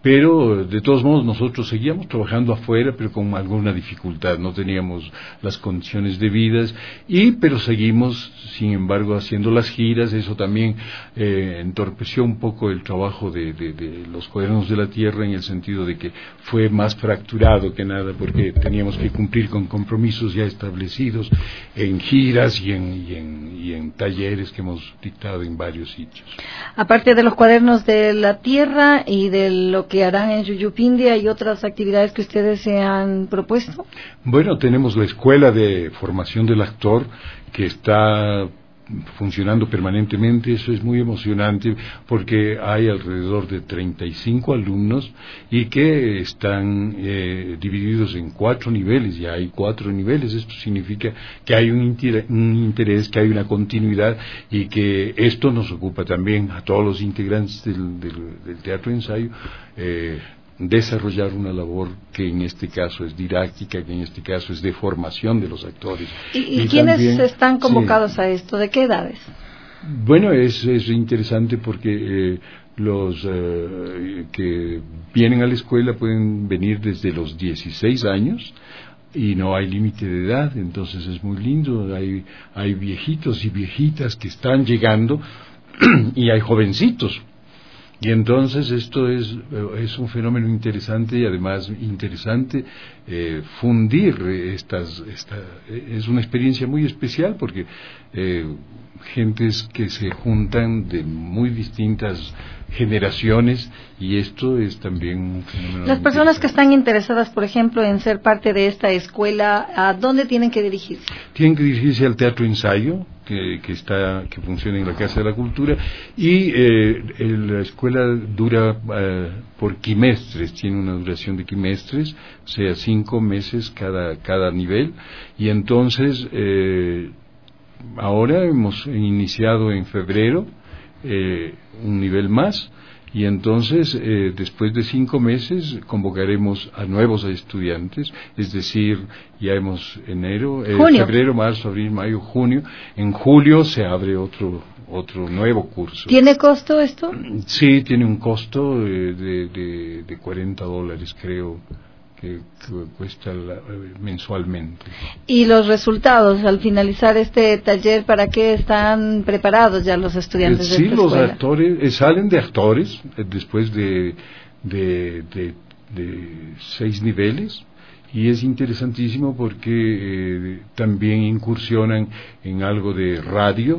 pero de todos modos nosotros seguíamos trabajando afuera, pero con alguna dificultad, no teníamos las condiciones debidas, y pero seguimos, sin embargo, haciendo las giras. Eso también eh, entorpeció un poco el trabajo de, de, de los Cuadernos de la Tierra, en el sentido de que fue más fracturado que nada, porque teníamos que cumplir con compromisos ya establecidos en giras y en, y en, y en talleres que hemos dictado en varios sitios.
Aparte de los Cuadernos de la Tierra y de lo que harán en Yuyupindi, ¿hay otras actividades que ustedes se han propuesto?
Bueno, tenemos la Escuela de Formación del Actor, que está funcionando permanentemente. Eso es muy emocionante, porque hay alrededor de treinta y cinco alumnos y que están eh, divididos en cuatro niveles. Ya hay cuatro niveles. Esto significa que hay un interés, un interés, que hay una continuidad, y que esto nos ocupa también a todos los integrantes del, del, del teatro de ensayo, eh, desarrollar una labor que en este caso es didáctica, que en este caso es de formación de los actores.
¿Y, y, y quiénes también están convocados sí. a esto? ¿De qué edades?
Bueno, es, es interesante porque eh, los eh, que vienen a la escuela pueden venir desde los dieciséis años, y no hay límite de edad, entonces es muy lindo. Hay, hay viejitos y viejitas que están llegando y hay jovencitos. Y entonces esto es, es un fenómeno interesante, y además interesante eh, fundir estas, esta, es una experiencia muy especial, porque eh, gentes que se juntan de muy distintas generaciones, y esto es también un fenómeno.
Las personas que están interesadas, por ejemplo, en ser parte de esta escuela, ¿a dónde tienen que dirigirse?
Tienen que dirigirse al Teatro Ensayo, que, que está, que funciona en la Casa de la Cultura, y eh, el, la escuela dura eh, por quimestres, tiene una duración de quimestres, o sea, cinco meses cada, cada nivel, y entonces eh, ahora hemos iniciado en febrero eh, un nivel más, y entonces eh, después de cinco meses convocaremos a nuevos estudiantes, es decir, ya hemos enero, eh, febrero, marzo, abril, mayo, junio. En julio se abre otro otro nuevo curso.
¿Tiene costo esto?
Sí, tiene un costo eh, de, de, de cuarenta dólares, creo, que, que cuesta la, mensualmente.
¿Y los resultados al finalizar este taller, para qué están preparados ya los estudiantes
eh, sí,
de esta
los
escuela?
actores eh, salen de actores eh, después de, de, de, de seis niveles, y es interesantísimo porque eh, también incursionan en algo de radio.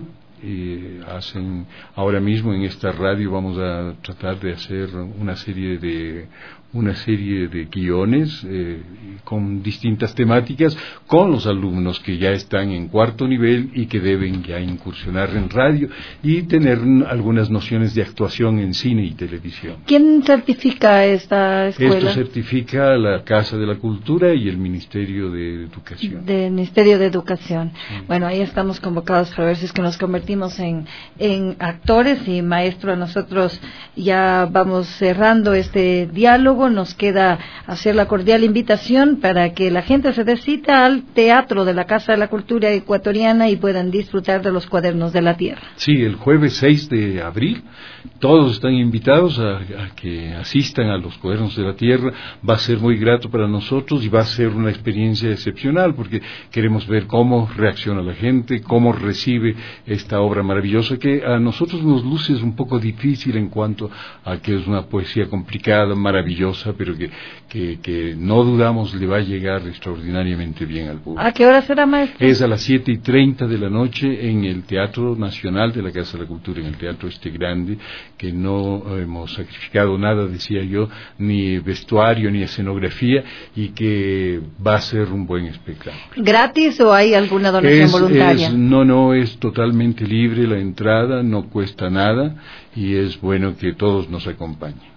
Y hacen ahora mismo en esta radio vamos a tratar de hacer una serie de una serie de guiones eh, con distintas temáticas con los alumnos que ya están en cuarto nivel y que deben ya incursionar en radio y tener algunas nociones de actuación en cine y televisión.
¿Quién certifica esta escuela?
Esto certifica la Casa de la Cultura y el Ministerio de Educación.
Del Ministerio de Educación. Sí. Bueno, ahí estamos convocados para ver si es que nos convertimos en, en actores. Y maestro, nosotros ya vamos cerrando este diálogo. Nos queda hacer la cordial invitación para que la gente se dé cita al Teatro de la Casa de la Cultura Ecuatoriana y puedan disfrutar de los Cuadernos de la Tierra.
Sí, el jueves seis de abril todos están invitados a, a que asistan a los Cuadernos de la Tierra. Va a ser muy grato para nosotros y va a ser una experiencia excepcional, porque queremos ver cómo reacciona la gente, cómo recibe esta obra maravillosa, que a nosotros nos luce un poco difícil en cuanto a que es una poesía complicada, maravillosa, pero que, que, que no dudamos le va a llegar extraordinariamente bien al público.
¿A qué hora será, maestro?
Es a las siete y treinta de la noche en el Teatro Nacional de la Casa de la Cultura, en el Teatro Este Grande, que no hemos sacrificado nada, decía yo, ni vestuario ni escenografía, y que va a ser un buen espectáculo.
¿Gratis o hay alguna donación
es,
voluntaria?
Es, no, no, es totalmente libre la entrada, no cuesta nada, y es bueno que todos nos acompañen.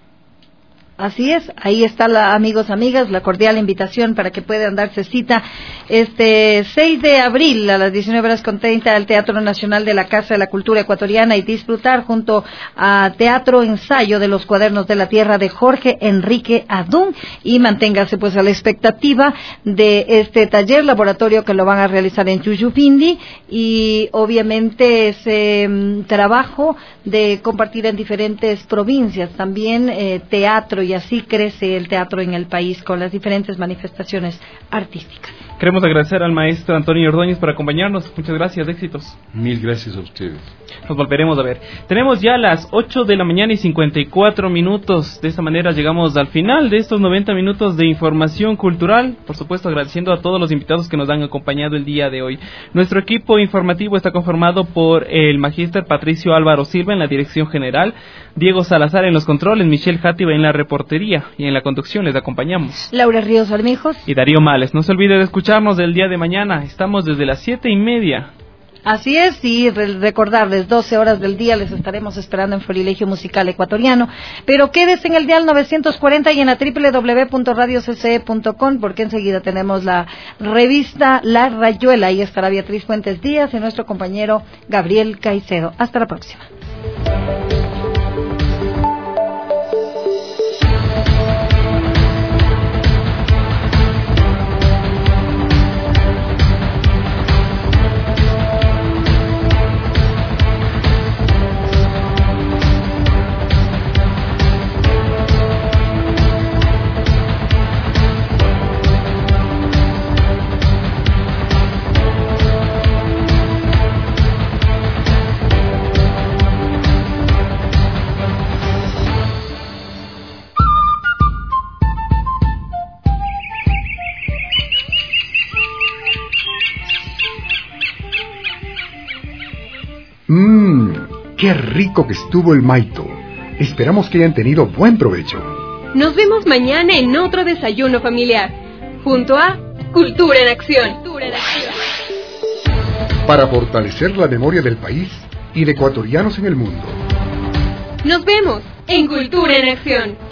Así es, ahí está, la, amigos, amigas, la cordial invitación para que puedan darse cita este seis de abril a las diecinueve horas con treinta al Teatro Nacional de la Casa de la Cultura Ecuatoriana y disfrutar junto a Teatro Ensayo de los Cuadernos de la Tierra de Jorge Enrique Adún, y manténgase pues a la expectativa de este taller laboratorio que lo van a realizar en Yuyupindi, y obviamente ese um, trabajo de compartir en diferentes provincias también eh, teatro y y así crece el teatro en el país con las diferentes manifestaciones artísticas.
Queremos agradecer al maestro Antonio Ordóñez por acompañarnos. Muchas gracias, éxitos.
Mil gracias a ustedes.
Nos volveremos a ver. Tenemos ya las ocho de la mañana y cincuenta y cuatro minutos. De esta manera llegamos al final de estos noventa minutos de información cultural. Por supuesto, agradeciendo a todos los invitados que nos han acompañado el día de hoy. Nuestro equipo informativo está conformado por el magíster Patricio Álvaro Silva en la dirección general, Diego Salazar en los controles, Michelle Játiva en la reportería y en la conducción les acompañamos
Laura Ríos Armijos
y Darío Males. No se olvide de escucharnos del día de mañana. Estamos desde las siete y media.
Así es, y re- recordarles, doce horas del día les estaremos esperando en Florilegio Musical Ecuatoriano, pero quédese en el dial novecientos cuarenta y en la doble u doble u doble u punto radio c c e punto com, porque enseguida tenemos la revista La Rayuela, ahí estará Beatriz Fuentes Díaz y nuestro compañero Gabriel Caicedo. Hasta la próxima.
Mmm, qué rico que estuvo el maito. Esperamos que hayan tenido buen provecho.
Nos vemos mañana en otro desayuno familiar, junto a Cultura en Acción. Cultura en Acción.
Para fortalecer la memoria del país y de ecuatorianos en el mundo.
Nos vemos en Cultura en Acción.